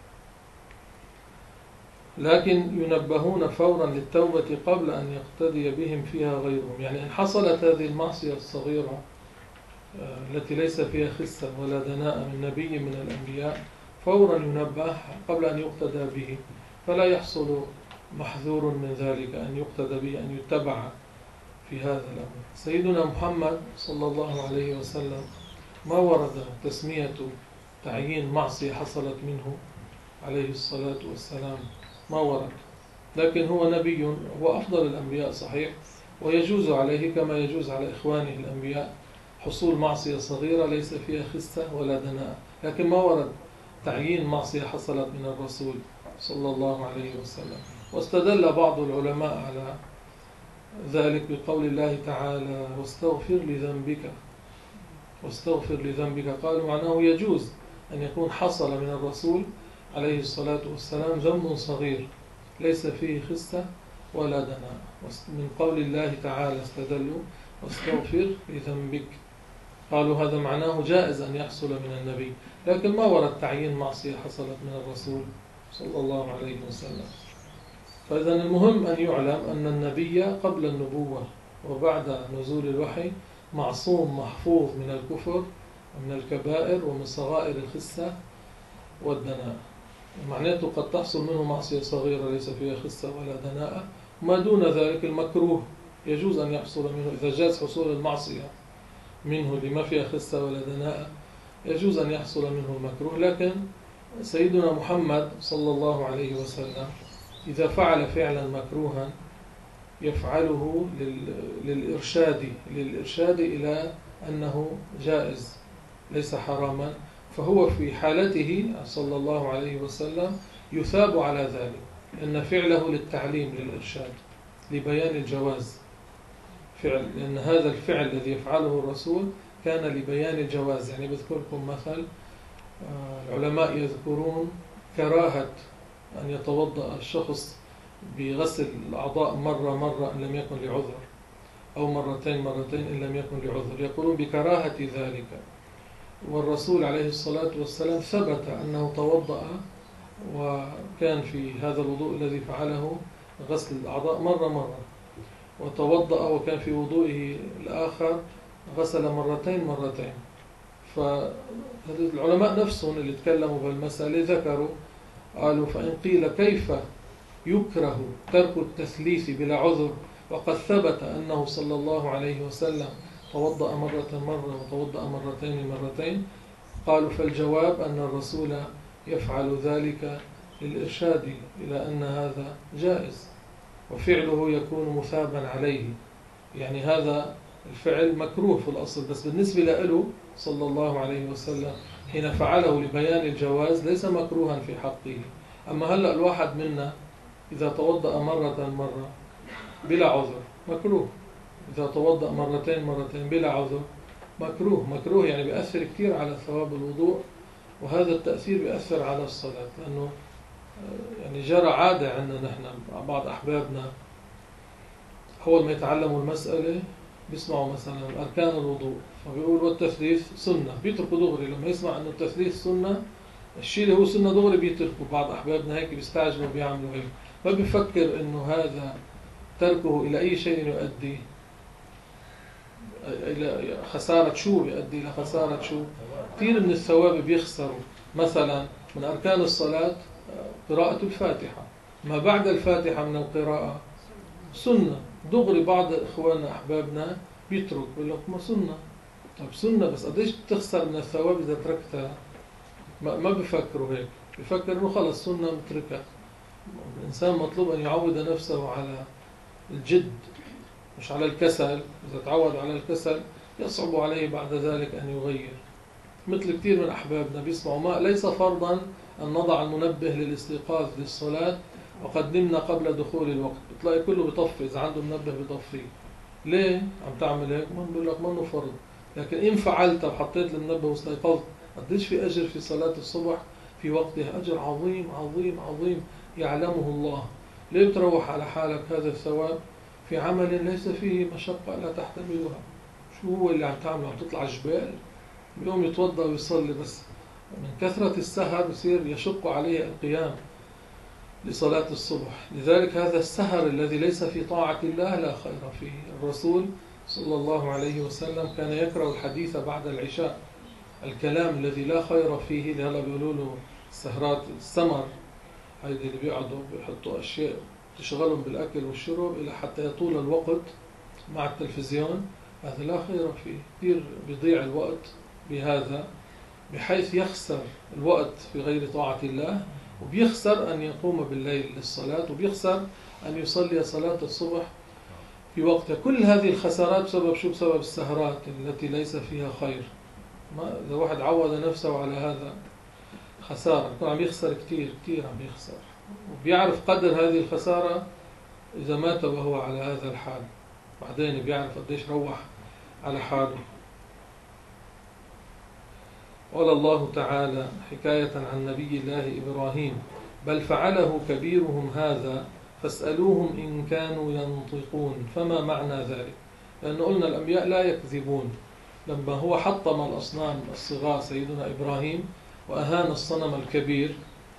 لكن ينبهون فورا للتوبة قبل أن يقتدي بهم فيها غيرهم. يعني إن حصلت هذه المعصية الصغيرة التي ليس فيها خسة ولا دناء من نبي من الأنبياء، فورا ينبه قبل أن يقتدى به، فلا يحصل محذور من ذلك أن يقتدى به، أن يتبع في هذا الأمر. سيدنا محمد صلى الله عليه وسلم ما ورد تسمية تعيين معصية حصلت منه عليه الصلاة والسلام، ما ورد. لكن هو نبي، هو أفضل الأنبياء صحيح، ويجوز عليه كما يجوز على إخوانه الأنبياء حصول معصية صغيرة ليس فيها خسة ولا دناء، لكن ما ورد تعيين معصية حصلت من الرسول صلى الله عليه وسلم. واستدل بعض العلماء على ذلك بقول الله تعالى: واستغفر لذنبك. قالوا معناه يجوز أن يكون حصل من الرسول عليه الصلاة والسلام ذنب صغير ليس فيه خسة ولا دناء. من قول الله تعالى استدلوا واستغفر لذنبك، قالوا هذا معناه جائز أن يحصل من النبي، لكن ما ورد تعيين معصية حصلت من الرسول صلى الله عليه وسلم. فإذا المهم أن يعلم أن النبي قبل النبوة وبعد نزول الوحي معصوم محفوظ من الكفر ومن الكبائر ومن صغائر الخسة والدناء. معناته قد تحصل منه معصية صغيرة ليس فيها خسة ولا دناء، ما دون ذلك المكروه يجوز أن يحصل منه. إذا جاز حصول المعصية منه لما فيها خسة ولا دناء يجوز أن يحصل منه المكروه. لكن سيدنا محمد صلى الله عليه وسلم إذا فعل فعلا مكروها يفعله للإرشاد إلى أنه جائز ليس حراما، فهو في حالته صلى الله عليه وسلم يثاب على ذلك، لأن فعله للتعليم للإرشاد لبيان الجواز. لأن هذا الفعل الذي يفعله الرسول كان لبيان الجواز. يعني بذكركم مثل، العلماء يذكرون كراهة أن يتوضأ الشخص بغسل الأعضاء مرة إن لم يكن لعذر، أو مرتين إن لم يكن لعذر، يقولون بكراهة ذلك. والرسول عليه الصلاة والسلام ثبت أنه توضأ وكان في هذا الوضوء الذي فعله غسل الأعضاء مرة، وتوضأ وكان في وضوئه الآخر غسل مرتين. فالعلماء نفسهم اللي تكلموا بالمسألة ذكروا قالوا فإن قيل كيف يكره ترك التثليث بلا عذر وقد ثبت أنه صلى الله عليه وسلم توضأ مرة وتوضأ مرتين، قالوا فالجواب أن الرسول يفعل ذلك للإرشاد إلى أن هذا جائز، وفعله يكون مثابا عليه. يعني هذا الفعل مكروه في الأصل، بس بالنسبة له صلى الله عليه وسلم حين فعله لبيان الجواز ليس مكروها في حقه. أما هلأ الواحد منا إذا توضأ مرة بلا عذر مكروه، إذا توضأ مرتين بلا عذر مكروه. يعني بيأثر كثير على ثواب الوضوء، وهذا التأثير بيأثر على الصلاة، لأنه يعني جرى عادة عندنا نحن مع بعض أحبابنا أول ما يتعلموا المسألة بيسمعوا مثلا أركان الوضوء فبيقولوا والتثليث سنة، بيتركوا دغري. لما يسمع أنه التثليث سنة، الشيء اللي هو سنة دغري بيتركوا. بعض أحبابنا هيك بيستعجلوا بيعملوا هيك، ما بيفكر أنه هذا تركه إلى أي شيء يؤدي إلى خسارة شو، يؤدي إلى خسارة شو. كثير من الثواب بيخسروا. مثلا من أركان الصلاة قراءة الفاتحة، ما بعد الفاتحة من القراءة سنة دغري. بعض إخواننا أحبابنا بيترك بيقول لك ما سنة. طب سنة بس قديش بتخسر من الثواب إذا تركتها؟ ما بيفكروا هيك، بيفكر إنه خلص سنة متركة. الإنسان مطلوب أن يعود نفسه على الجد مش على الكسل. إذا تعود على الكسل يصعب عليه بعد ذلك أن يغير. مثل كثير من أحبابنا بيسمعوا ما ليس فرضا أن نضع المنبه للاستيقاظ للصلاة وقد نمنا قبل دخول الوقت. بتلاقي كله بيطفي، إذا عنده منبه بيطفيه. ليه عم تعمل هيك؟ ما بقول لك منه فرض، لكن إن فعلت وحطيت المنبه واستيقظت قديش في أجر في صلاة الصبح في وقتها، أجر عظيم عظيم عظيم يعلمه الله. ليه بتروح على حالك هذا الثواب في عمل ليس فيه مشقة لا تحتملها؟ شو هو اللي عم تعمله؟ عم تطلع جبال؟ اليوم يتوضأ ويصلي، بس من كثرة السهر يصير يشق عليه القيام لصلاة الصبح. لذلك هذا السهر الذي ليس في طاعة الله لا خير فيه. الرسول صلى الله عليه وسلم كان يكره الحديث بعد العشاء، الكلام الذي لا خير فيه. اللي هلا بيقولوا له السهرات السمر، هيدي اللي بيقعدوا بيحطوا أشياء تشغلهم بالأكل والشرب إلى حتى يطول الوقت مع التلفزيون، هذا لا خير فيه. كثير بيضيع الوقت بهذا، بحيث يخسر الوقت في غير طاعة الله، وبيخسر أن يقوم بالليل للصلاة، وبيخسر أن يصلي صلاة الصبح في وقتها. كل هذه الخسارات بسبب شو؟ بسبب السهرات التي ليس فيها خير. ما إذا واحد عود نفسه على هذا خسارة، يكون عم يخسر كثير عم يخسر، وبيعرف قدر هذه الخسارة إذا مات وهو على هذا الحال. بعدين بيعرف قديش روح على حاله. قال الله تعالى حكاية عن نبي الله إبراهيم: بل فعله كبيرهم هذا فاسألوهم إن كانوا ينطقون. فما معنى ذلك؟ لأنه قلنا الأنبياء لا يكذبون. لما هو حطم الأصنام الصغار سيدنا إبراهيم وأهان الصنم الكبير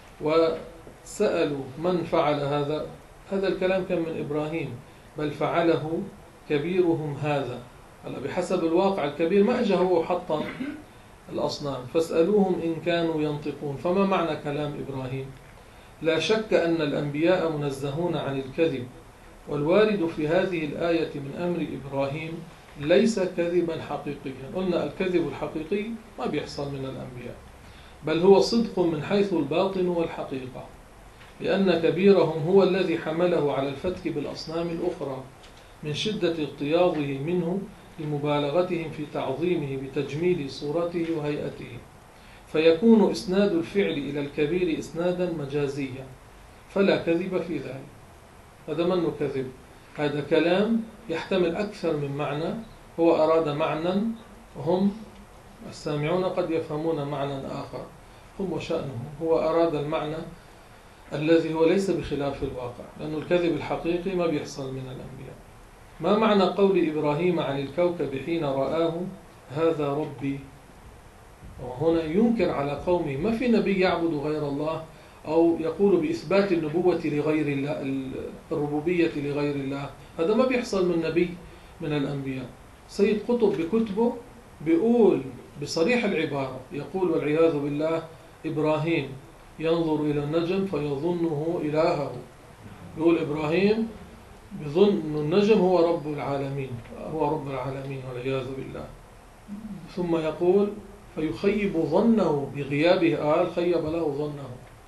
وسألوا من فعل هذا، هذا الكلام كان من إبراهيم. بل فعله كبيرهم هذا. هلا بحسب الواقع الكبير ما أجى هو وحطم الأصنام. فاسألوهم إن كانوا ينطقون. فما معنى كلام إبراهيم؟ لا شك أن الأنبياء منزهون عن الكذب، والوارد في هذه الآية من أمر إبراهيم ليس كذبا حقيقيا. قلنا الكذب الحقيقي ما بيحصل من الأنبياء، بل هو صدق من حيث الباطن والحقيقة، لأن كبيرهم هو الذي حمله على الفتك بالأصنام الأخرى من شدة اغتياظه منه لمبالغتهم في تعظيمه بتجميل صورته وهيئته، فيكون إسناد الفعل إلى الكبير إسنادا مجازيا، فلا كذب في ذلك. هذا منه كذب، هذا كلام يحتمل أكثر من معنى. هو أراد معنى وهم السامعون قد يفهمون معنى آخر، هم وشأنهم. هو أراد المعنى الذي هو ليس بخلاف الواقع، لأن الكذب الحقيقي ما بيحصل من الأنبياء. ما معنى قول إبراهيم عن الكوكب حين رآه هذا ربي؟ وهنا ينكر على قومه. ما في نبي يعبد غير الله أو يقول بإثبات النبوة لغير الله، الربوبية لغير الله. هذا ما بيحصل من نبي من الأنبياء. سيد قطب بكتبه بيقول بصريح العبارة، يقول والعياذ بالله: إبراهيم ينظر إلى النجم فيظنه إلهه. يقول إبراهيم بظن أن النجم هو رب العالمين، هو رب العالمين والعياذ بالله. ثم يقول فيخيب ظنه بغيابه، قال خيب له ظنه.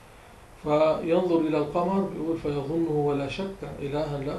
فينظر إلى القمر بيقول فيظنه ولا شك إلها له.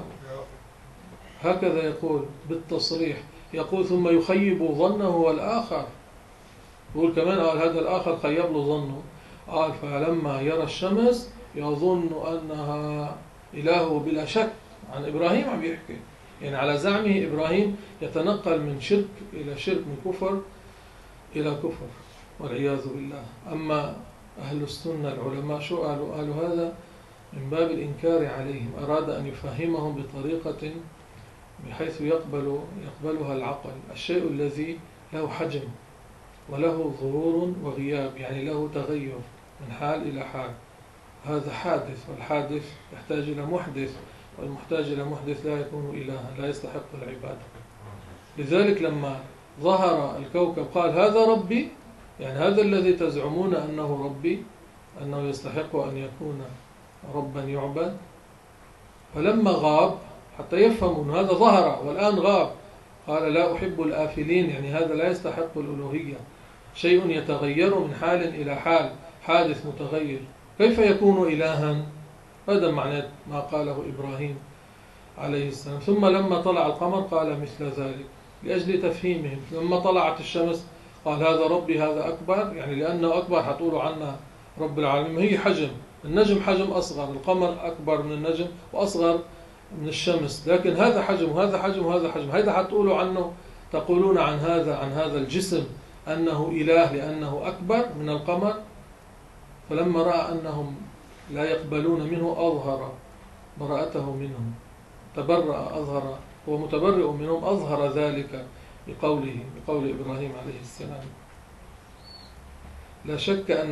هكذا يقول بالتصريح. يقول ثم يخيب ظنه والآخر، يقول كمان قال هذا الآخر خيب له ظنه، قال فلما يرى الشمس يظن أنها إلهه بلا شك. عن إبراهيم عم يحكي، يعني على زعمه إبراهيم يتنقل من شرك إلى شرك، من كفر إلى كفر والعياذ بالله. أما أهل السنة العلماء شو قالوا؟ قالوا هذا من باب الإنكار عليهم، أراد أن يفهمهم بطريقة بحيث يقبلها العقل. الشيء الذي له حجم وله ظهور وغياب، يعني له تغير من حال إلى حال، هذا حادث، والحادث يحتاج إلى محدث، والمحتاج إلى محدث لا يكون إلها، لا يستحق العبادة. لذلك لما ظهر الكوكب قال هذا ربي، يعني هذا الذي تزعمون أنه ربي، أنه يستحق أن يكون ربا يعبد. فلما غاب حتى يفهموا أن هذا ظهر والآن غاب، قال لا أحب الآفلين، يعني هذا لا يستحق الألوهية، شيء يتغير من حال إلى حال، حادث متغير، كيف يكون إلها؟ هذا معنى ما قاله إبراهيم عليه السلام. ثم لما طلع القمر قال مثل ذلك لأجل تفهيمهم. لما طلعت الشمس قال هذا ربي، هذا أكبر، يعني لأنه أكبر حتقولوا عنه رب العالمين. هي حجم، النجم حجم أصغر، القمر أكبر من النجم وأصغر من الشمس، لكن هذا حجم وهذا حجم وهذا حجم. هذا حتقولوا عنه، تقولون عن هذا الجسم أنه إله لأنه أكبر من القمر. فلما رأى أنهم لا يقبلون منه أظهر براءته منهم، تبرأ، أظهر، هو متبرئ منهم، أظهر ذلك بقول إبراهيم عليه السلام. لا شك أن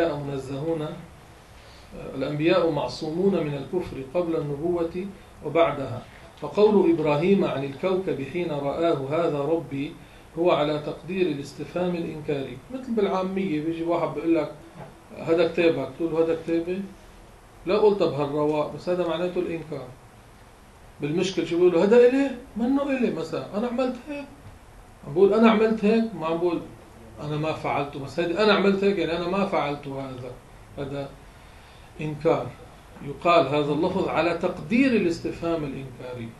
الأنبياء معصومون من الكفر قبل النبوة وبعدها. فقول إبراهيم عن الكوكب حين رآه هذا ربي هو على تقدير الاستفهام الإنكاري. مثل بالعامية بيجي واحد بيقول لك هذا كتابك، تقول له هذا كتابي؟ لا قلت بهالرواق، بس هذا معناته الإنكار. بالمشكل شو بيقولوا هذا إلي؟ منه إلي. مثلا أنا عملت هيك، عم بقول أنا عملت هيك، ما عم بقول أنا ما فعلته، بس هذه أنا عملت هيك يعني أنا ما فعلت هذا إنكار. يقال هذا اللفظ على تقدير الاستفهام الإنكاري،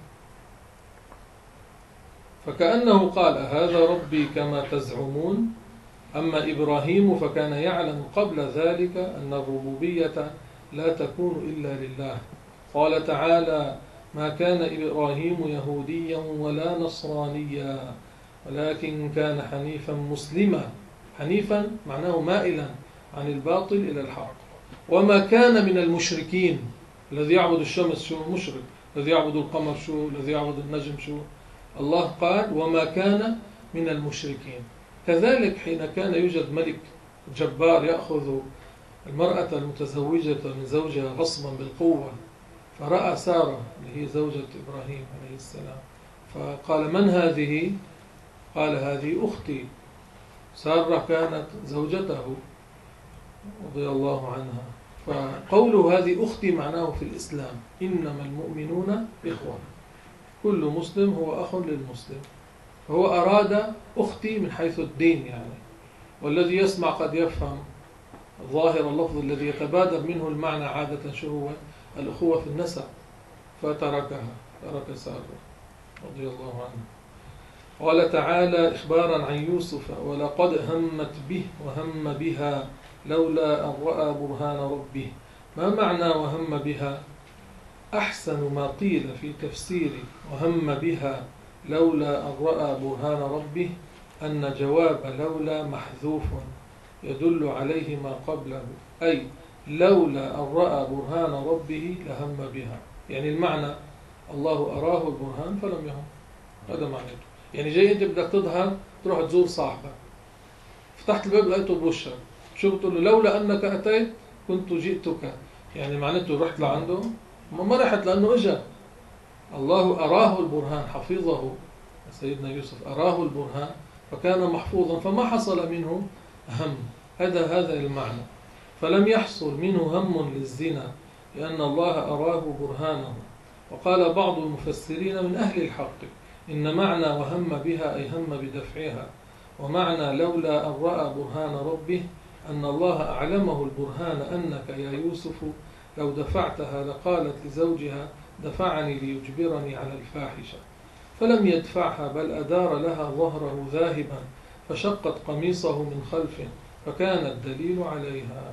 فكأنه قال هذا ربي كما تزعمون. أما إبراهيم فكان يعلم قبل ذلك أن الربوبية لا تكون إلا لله. قال تعالى ما كان إبراهيم يهوديا ولا نصرانيا ولكن كان حنيفا مسلما. حنيفا معناه مائلا عن الباطل إلى الحق. وما كان من المشركين، الذي يعبد الشمس شو مشرك، الذي يعبد القمر شو، الذي يعبد النجم شو. الله قال وما كان من المشركين. كذلك حين كان يوجد ملك جبار يأخذ المرأة المتزوجة من زوجها غصبا بالقوة، فرأى سارة اللي هي زوجة إبراهيم عليه السلام، فقال من هذه؟ قال هذه أختي. سارة كانت زوجته رضي الله عنها. فقوله هذه أختي معناه في الإسلام إنما المؤمنون إخوة، كل مسلم هو أخ للمسلم. فهو أراد أختي من حيث الدين يعني، والذي يسمع قد يفهم ظاهر اللفظ الذي يتبادر منه المعنى عادة شو هو الأخوة في النسب، فتركها، ترك سارة رضي الله عنه. قال تعالى إخبارا عن يوسف ولقد همت به وهم بها لولا أن رأى برهان ربه. ما معنى وهم بها؟ أحسن ما قيل في تفسير وهم بها لولا أن رأى برهان ربه أن جواب لولا محذوف يدل عليه ما قبله، أي لولا أن رأى برهان ربه لهم بها. يعني المعنى الله أراه البرهان فلم يهم، هذا معناته. يعني جاي أنت بدك تظهر تروح تزور صاحبك، فتحت الباب لقيته بوشك، شو بتقول له؟ لولا أنك أتيت كنت جئتك. يعني معناته رحت لعنده؟ ما رحت لأنه إجا. الله أراه البرهان، حفظه سيدنا يوسف، أراه البرهان فكان محفوظا فما حصل منه هم. هذا المعنى. فلم يحصل منه هم للزنا لأن الله أراه برهانه. وقال بعض المفسرين من أهل الحق إن معنى وهم بها أي هم بدفعها، ومعنى لولا أن رأى برهان ربه أن الله أعلمه البرهان أنك يا يوسف لو دفعتها لقالت لزوجها دفعني ليجبرني على الفاحشة، فلم يدفعها بل أدار لها ظهره ذاهبا فشقت قميصه من خلفه فكان الدليل عليها.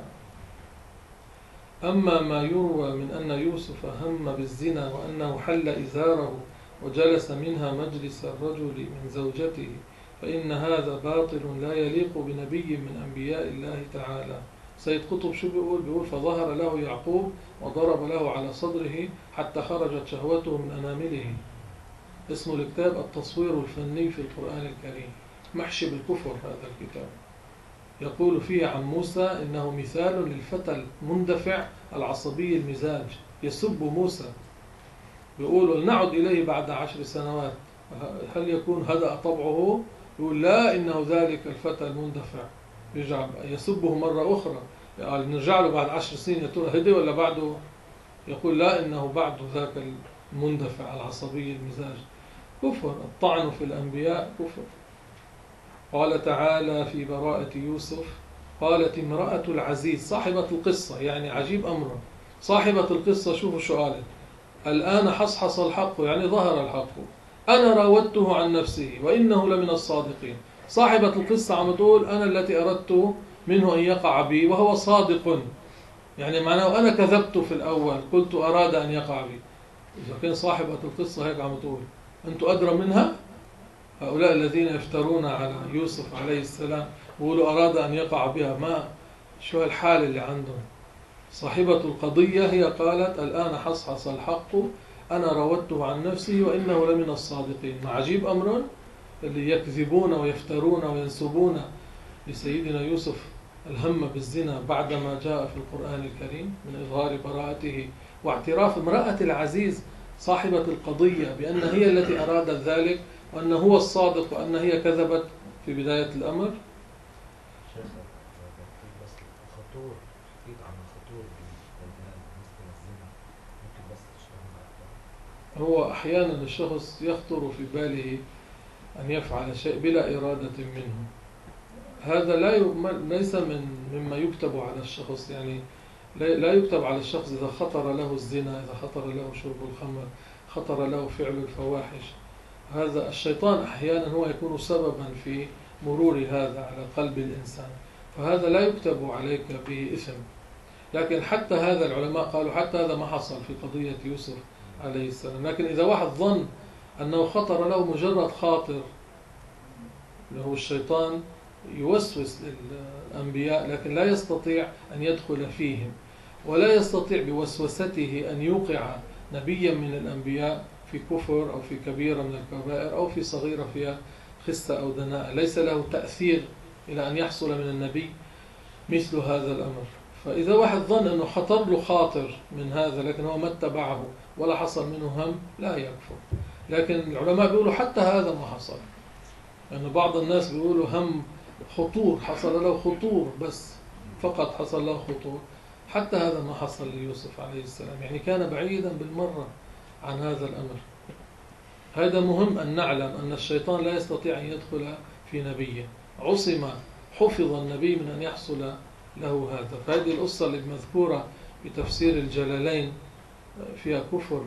أما ما يروى من أن يوسف هم بالزنا وأنه حل إزاره وجلس منها مجلس الرجل من زوجته فإن هذا باطل لا يليق بنبي من أنبياء الله تعالى. سيد قطب شو بيقول فظهر له يعقوب وضرب له على صدره حتى خرجت شهوته من أنامله. اسمه الكتاب التصوير الفني في القرآن الكريم، محشي بالكفر هذا الكتاب. يقول فيه عن موسى إنه مثال للفتى المندفع العصبي المزاج، يسب موسى، بيقول نعد إليه بعد 10 سنوات هل يكون هدأ طبعه؟ يقول لا، إنه ذلك الفتى المندفع، يرجع يسبه مرة أخرى، يعني نرجع له بعد 10 سنين يا ترى هدي ولا بعده؟ يقول لا، إنه بعده ذاك المندفع العصبي المزاج. كفر، الطعن في الأنبياء كفر. قال تعالى في براءة يوسف قالت امرأة العزيز صاحبة القصة، يعني عجيب أمره، صاحبة القصة شوفوا شو قالت، الآن حصحص الحق، يعني ظهر الحق، أنا راودته عن نفسه وإنه لمن الصادقين. صاحبة القصة عم تقول أنا التي أردت منه أن يقع بي وهو صادق، يعني معناه أنا كذبت في الأول قلت أراد أن يقع بي. إذا كان صاحبة القصة هيك عم تقول أنتم أدرى منها؟ هؤلاء الذين يفترون على يوسف عليه السلام يقولوا أراد أن يقع بها، ما شو الحال اللي عندهم. صاحبة القضية هي قالت الآن حصحص الحق أنا راودته عن نفسه وإنه لمن الصادقين. ما عجيب أمر اللي يكذبون ويفترون وينسبون لسيدنا يوسف الهم بالزنا بعدما جاء في القرآن الكريم من إظهار براءته واعتراف امرأة العزيز صاحبة القضية بأن هي التي أرادت ذلك وأن هو الصادق وأن هي كذبت في بداية الأمر. هو أحيانا الشخص يخطر في باله أن يفعل شيء بلا إرادة منه، هذا ليس مما يكتب على الشخص، يعني لا يكتب على الشخص إذا خطر له الزنا، إذا خطر له شرب الخمر، خطر له فعل الفواحش. هذا الشيطان أحيانا هو يكون سببا في مرور هذا على قلب الإنسان، فهذا لا يكتب عليك به إثم. لكن حتى هذا العلماء قالوا حتى هذا ما حصل في قضية يوسف عليه السلام. لكن إذا واحد ظن أنه خطر له مجرد خاطر اللي هو الشيطان يوسوس للأنبياء، لكن لا يستطيع أن يدخل فيهم، ولا يستطيع بوسوسته أن يوقع نبيا من الأنبياء في كفر أو في كبيرة من الكبائر أو في صغيرة فيها خسة أو دناءة. ليس له تأثير إلى أن يحصل من النبي مثل هذا الأمر. فإذا واحد ظن أنه خطر له خاطر من هذا لكن هو ما اتبعه ولا حصل منه هم، لا يكفر. لكن العلماء بيقولوا حتى هذا ما حصل، لأن يعني بعض الناس بيقولوا هم خطور، حصل له خطور بس، فقط حصل له خطور. حتى هذا ما حصل ليوسف عليه السلام، يعني كان بعيدا بالمرة عن هذا الأمر. هذا مهم أن نعلم أن الشيطان لا يستطيع أن يدخل في نبيه، عصم حفظ النبي من أن يحصل له هذا. فهذه القصة اللي مذكورة بتفسير الجلالين فيها كفر،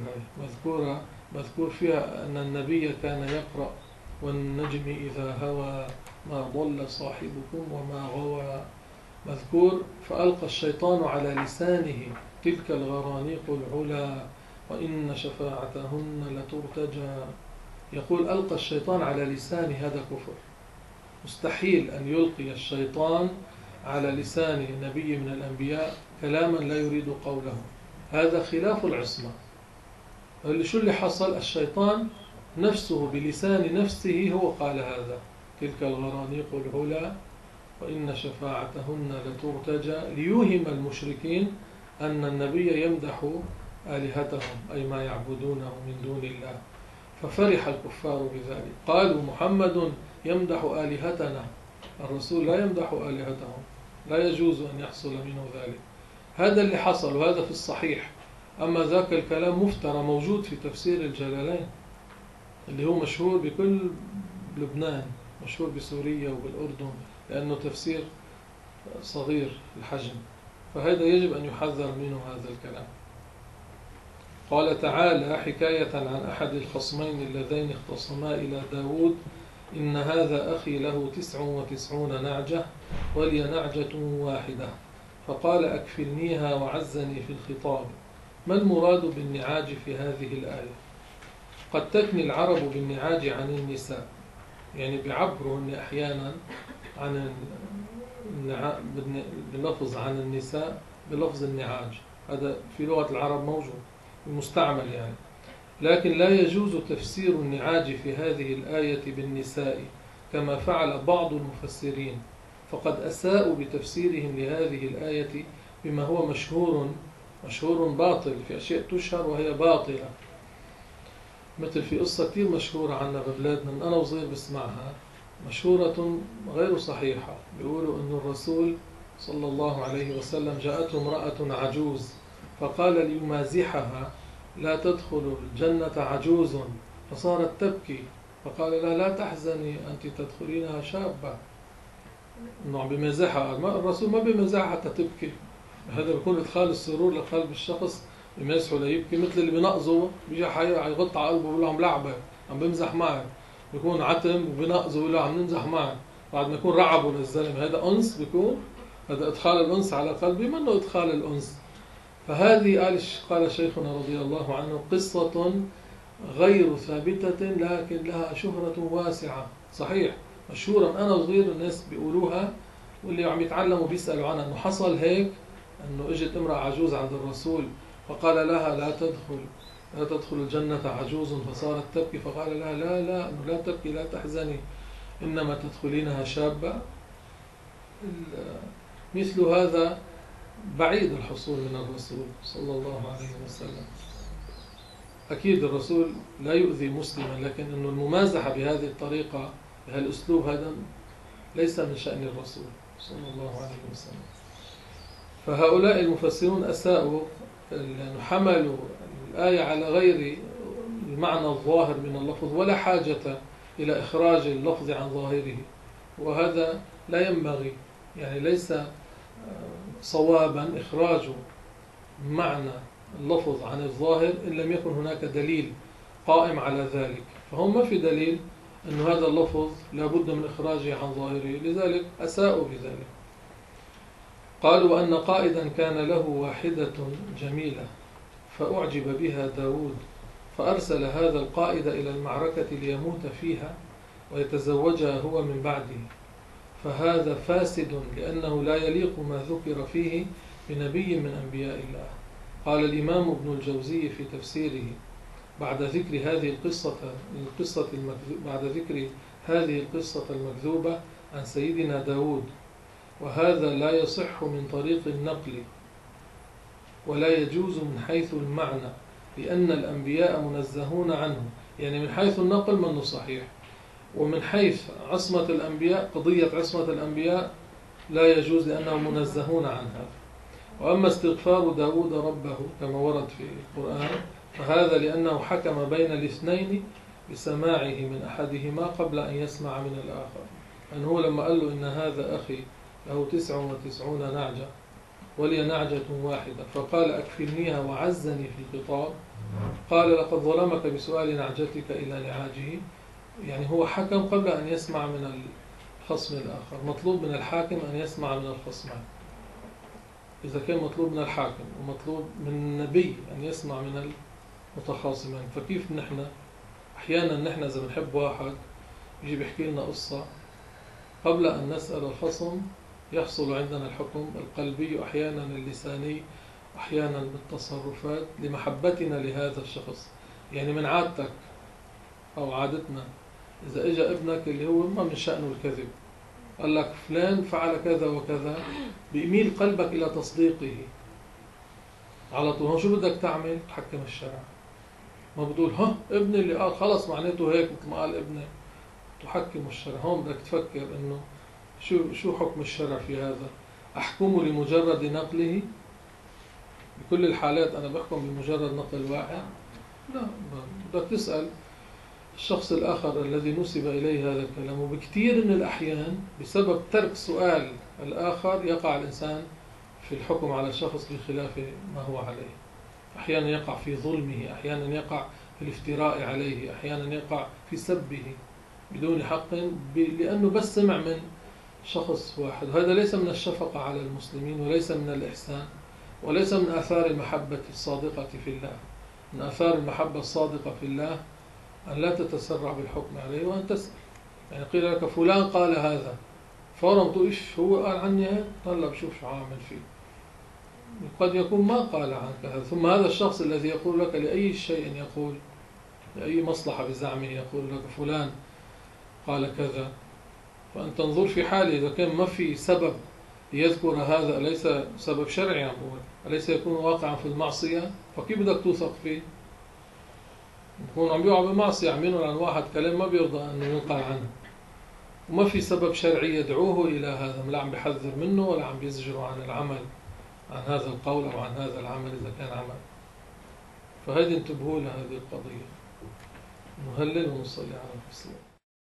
مذكور فيها أن النبي كان يقرأ والنجم إذا هوى ما ضل صاحبكم وما غوى، مذكور. فألقى الشيطان على لسانه تلك الغرانيق العلا وإن شفاعتهن لترتجى. يقول ألقى الشيطان على لسان، هذا كفر. مستحيل أن يلقي الشيطان على لسان نبي من الأنبياء كلاما لا يريد قوله، هذا خلاف العصمة. شو اللي حصل؟ الشيطان نفسه بلسان نفسه هو قال هذا، تلك الغرانيق العلا وإن شفاعتهن لترتجى، ليوهم المشركين أن النبي يمدح آلهتهم أي ما يعبدونه من دون الله. ففرح الكفار بذلك، قالوا محمد يمدح آلهتنا، الرسول لا يمدح آلهتهم، لا يجوز أن يحصل منه ذلك. هذا اللي حصل وهذا في الصحيح. أما ذاك الكلام مفترى موجود في تفسير الجلالين اللي هو مشهور بكل لبنان، مشهور بسوريا وبالأردن، لأنه تفسير صغير الحجم، فهذا يجب أن يحذر منه هذا الكلام. قال تعالى حكاية عن أحد الخصمين اللذين اختصما إلى داود: إن هذا أخي له 99 نعجة ولي نعجة واحدة فقال أكفلنيها وعزني في الخطاب. ما المراد بالنعاج في هذه الآية؟ قد تكني العرب بالنعاج عن النساء، يعني بيعبروا أحيانا عن بلفظ عن النساء بلفظ النعاج، هذا في لغة العرب موجود المستعمل يعني. لكن لا يجوز تفسير النعاج في هذه الآية بالنساء كما فعل بعض المفسرين، فقد أساءوا بتفسيرهم لهذه الآية بما هو مشهور باطل، في أشياء تشهر وهي باطلة، مثل في قصة كثير مشهورة عنا ببلادنا من أنا وصغير بسمعها، مشهورة غير صحيحة. بيقولوا أن الرسول صلى الله عليه وسلم جاءته امرأة عجوز فقال ليمازحها: لا تدخل الجنة عجوز، فصارت تبكي فقال لها: لا تحزني أنت تدخلينها شابة. إنه بمزحها، الرسول ما بمزحها حتى تبكي، هذا بيكون إدخال السرور لقلب الشخص، بمزحه ليبكي، مثل اللي بنقزه بيجي يغط على قلبه بيقول له عم لعبك، عم بمزح معك، بيكون عتم وبنقزه بيقول له عم نمزح معك، بعد ما يكون رعبه للزلمة، هذا أنس، بيكون هذا إدخال الأنس على قلبه، منه إدخال الأنس. فهذه قال شيخنا رضي الله عنه قصة غير ثابتة لكن لها شهرة واسعة. صحيح مشهورة، أنا وصغير الناس بيقولوها، واللي عم يتعلموا بيسألوا عنها، أنه حصل هيك، أنه إجت امرأة عجوز عند الرسول فقال لها: لا تدخل الجنة عجوز، فصارت تبكي فقال لها: لا أنه لا تبكي، لا تحزني، إنما تدخلينها شابة. مثل هذا بعيد الحصول من الرسول صلى الله عليه وسلم. أكيد الرسول لا يؤذي مسلما، لكن أنه الممازحة بهذه الطريقة بهالأسلوب هذا ليس من شأن الرسول صلى الله عليه وسلم. فهؤلاء المفسرون أساءوا، لأنه حملوا الآية على غير المعنى الظاهر من اللفظ، ولا حاجة إلى إخراج اللفظ عن ظاهره، وهذا لا ينبغي، يعني ليس صوابا إخراج معنى اللفظ عن الظاهر إن لم يكن هناك دليل قائم على ذلك. فهم ما في دليل أن هذا اللفظ لابد من إخراجه عن ظاهره، لذلك أساءوا بذلك. قالوا أن قائدا كان له واحدة جميلة فأعجب بها داود، فأرسل هذا القائد إلى المعركة ليموت فيها ويتزوجها هو من بعده، فهذا فاسد لأنه لا يليق ما ذكر فيه بنبي من أنبياء الله. قال الإمام ابن الجوزي في تفسيره بعد ذكر هذه القصة المكذوبة عن سيدنا داود: وهذا لا يصح من طريق النقل ولا يجوز من حيث المعنى، لأن الأنبياء منزهون عنه. يعني من حيث النقل منه صحيح، ومن حيث عصمة الأنبياء، قضية عصمة الأنبياء لا يجوز لأنهم منزهون عن هذا. وأما استغفار داود ربه كما ورد في القرآن فهذا لأنه حكم بين الاثنين بسماعه من أحدهما قبل أن يسمع من الآخر. أنه لما قال له إن هذا أخي له 99 نعجة ولي نعجة واحدة فقال أكفلنيها وعزني في الخطاب، قال لقد ظلمك بسؤال نعجتك إلى نعاجه. يعني هو حكم قبل أن يسمع من الخصم الآخر. مطلوب من الحاكم أن يسمع من الخصمين إذا كان مطلوب من الحاكم، ومطلوب من النبي أن يسمع من المتخاصمين. فكيف نحن أحيانا نحن إذا بنحب واحد يجي بيحكي لنا قصة قبل أن نسأل الخصم يحصل عندنا الحكم القلبي وأحيانا اللساني وأحيانا بالتصرفات لمحبتنا لهذا الشخص. يعني من عادتك أو عادتنا إذا إجا ابنك اللي هو ما من شأنه الكذب قال لك فلان فعل كذا وكذا، بيميل قلبك إلى تصديقه على طول. هون شو بدك تعمل؟ تحكم الشرع. ما بتقول ها ابني اللي قال خلص معناته هيك مثل ما قال ابني. تحكم الشرع. هون بدك تفكر إنه شو حكم الشرع في هذا؟ أحكمه لمجرد نقله؟ بكل الحالات أنا بحكم بمجرد نقل واحد؟ لا، بدك تسأل الشخص الآخر الذي نسب إليه هذا الكلام. وبكثير من الأحيان بسبب ترك سؤال الآخر يقع الإنسان في الحكم على شخص بخلاف ما هو عليه. أحيانا يقع في ظلمه، أحيانا يقع في الافتراء عليه، أحيانا يقع في سبه بدون حق لأنه بس سمع من شخص واحد. وهذا ليس من الشفقة على المسلمين، وليس من الإحسان، وليس من آثار المحبة الصادقة في الله. من آثار المحبة الصادقة في الله أن لا تتسرع بالحكم عليه وأن تسأل. يعني قيل لك فلان قال هذا، فورا تقول إيش هو قال عني هيك؟ طلع بشوف شو عامل فيه. قد يكون ما قال عنك هذا. ثم هذا الشخص الذي يقول لك لأي شيء يقول، لأي مصلحة بزعمه يقول لك فلان قال كذا، فأنت تنظر في حاله إذا كان ما في سبب ليذكر هذا، أليس سبب شرعي عم بقول، أليس يكون واقعا في المعصية، فكيف بدك توثق فيه؟ يكون عم يقع بمعصية، عم ينقل عن واحد كلام ما بيرضى أنه ينقل عنه، وما في سبب شرعي يدعوه إلى هذا، لا عم بيحذر منه ولا عم بيزجره عن العمل عن هذا القول أو عن هذا العمل إذا كان عمل. فهذه انتبهوا لهذه القضية. نهلل ونصلي على الرسول.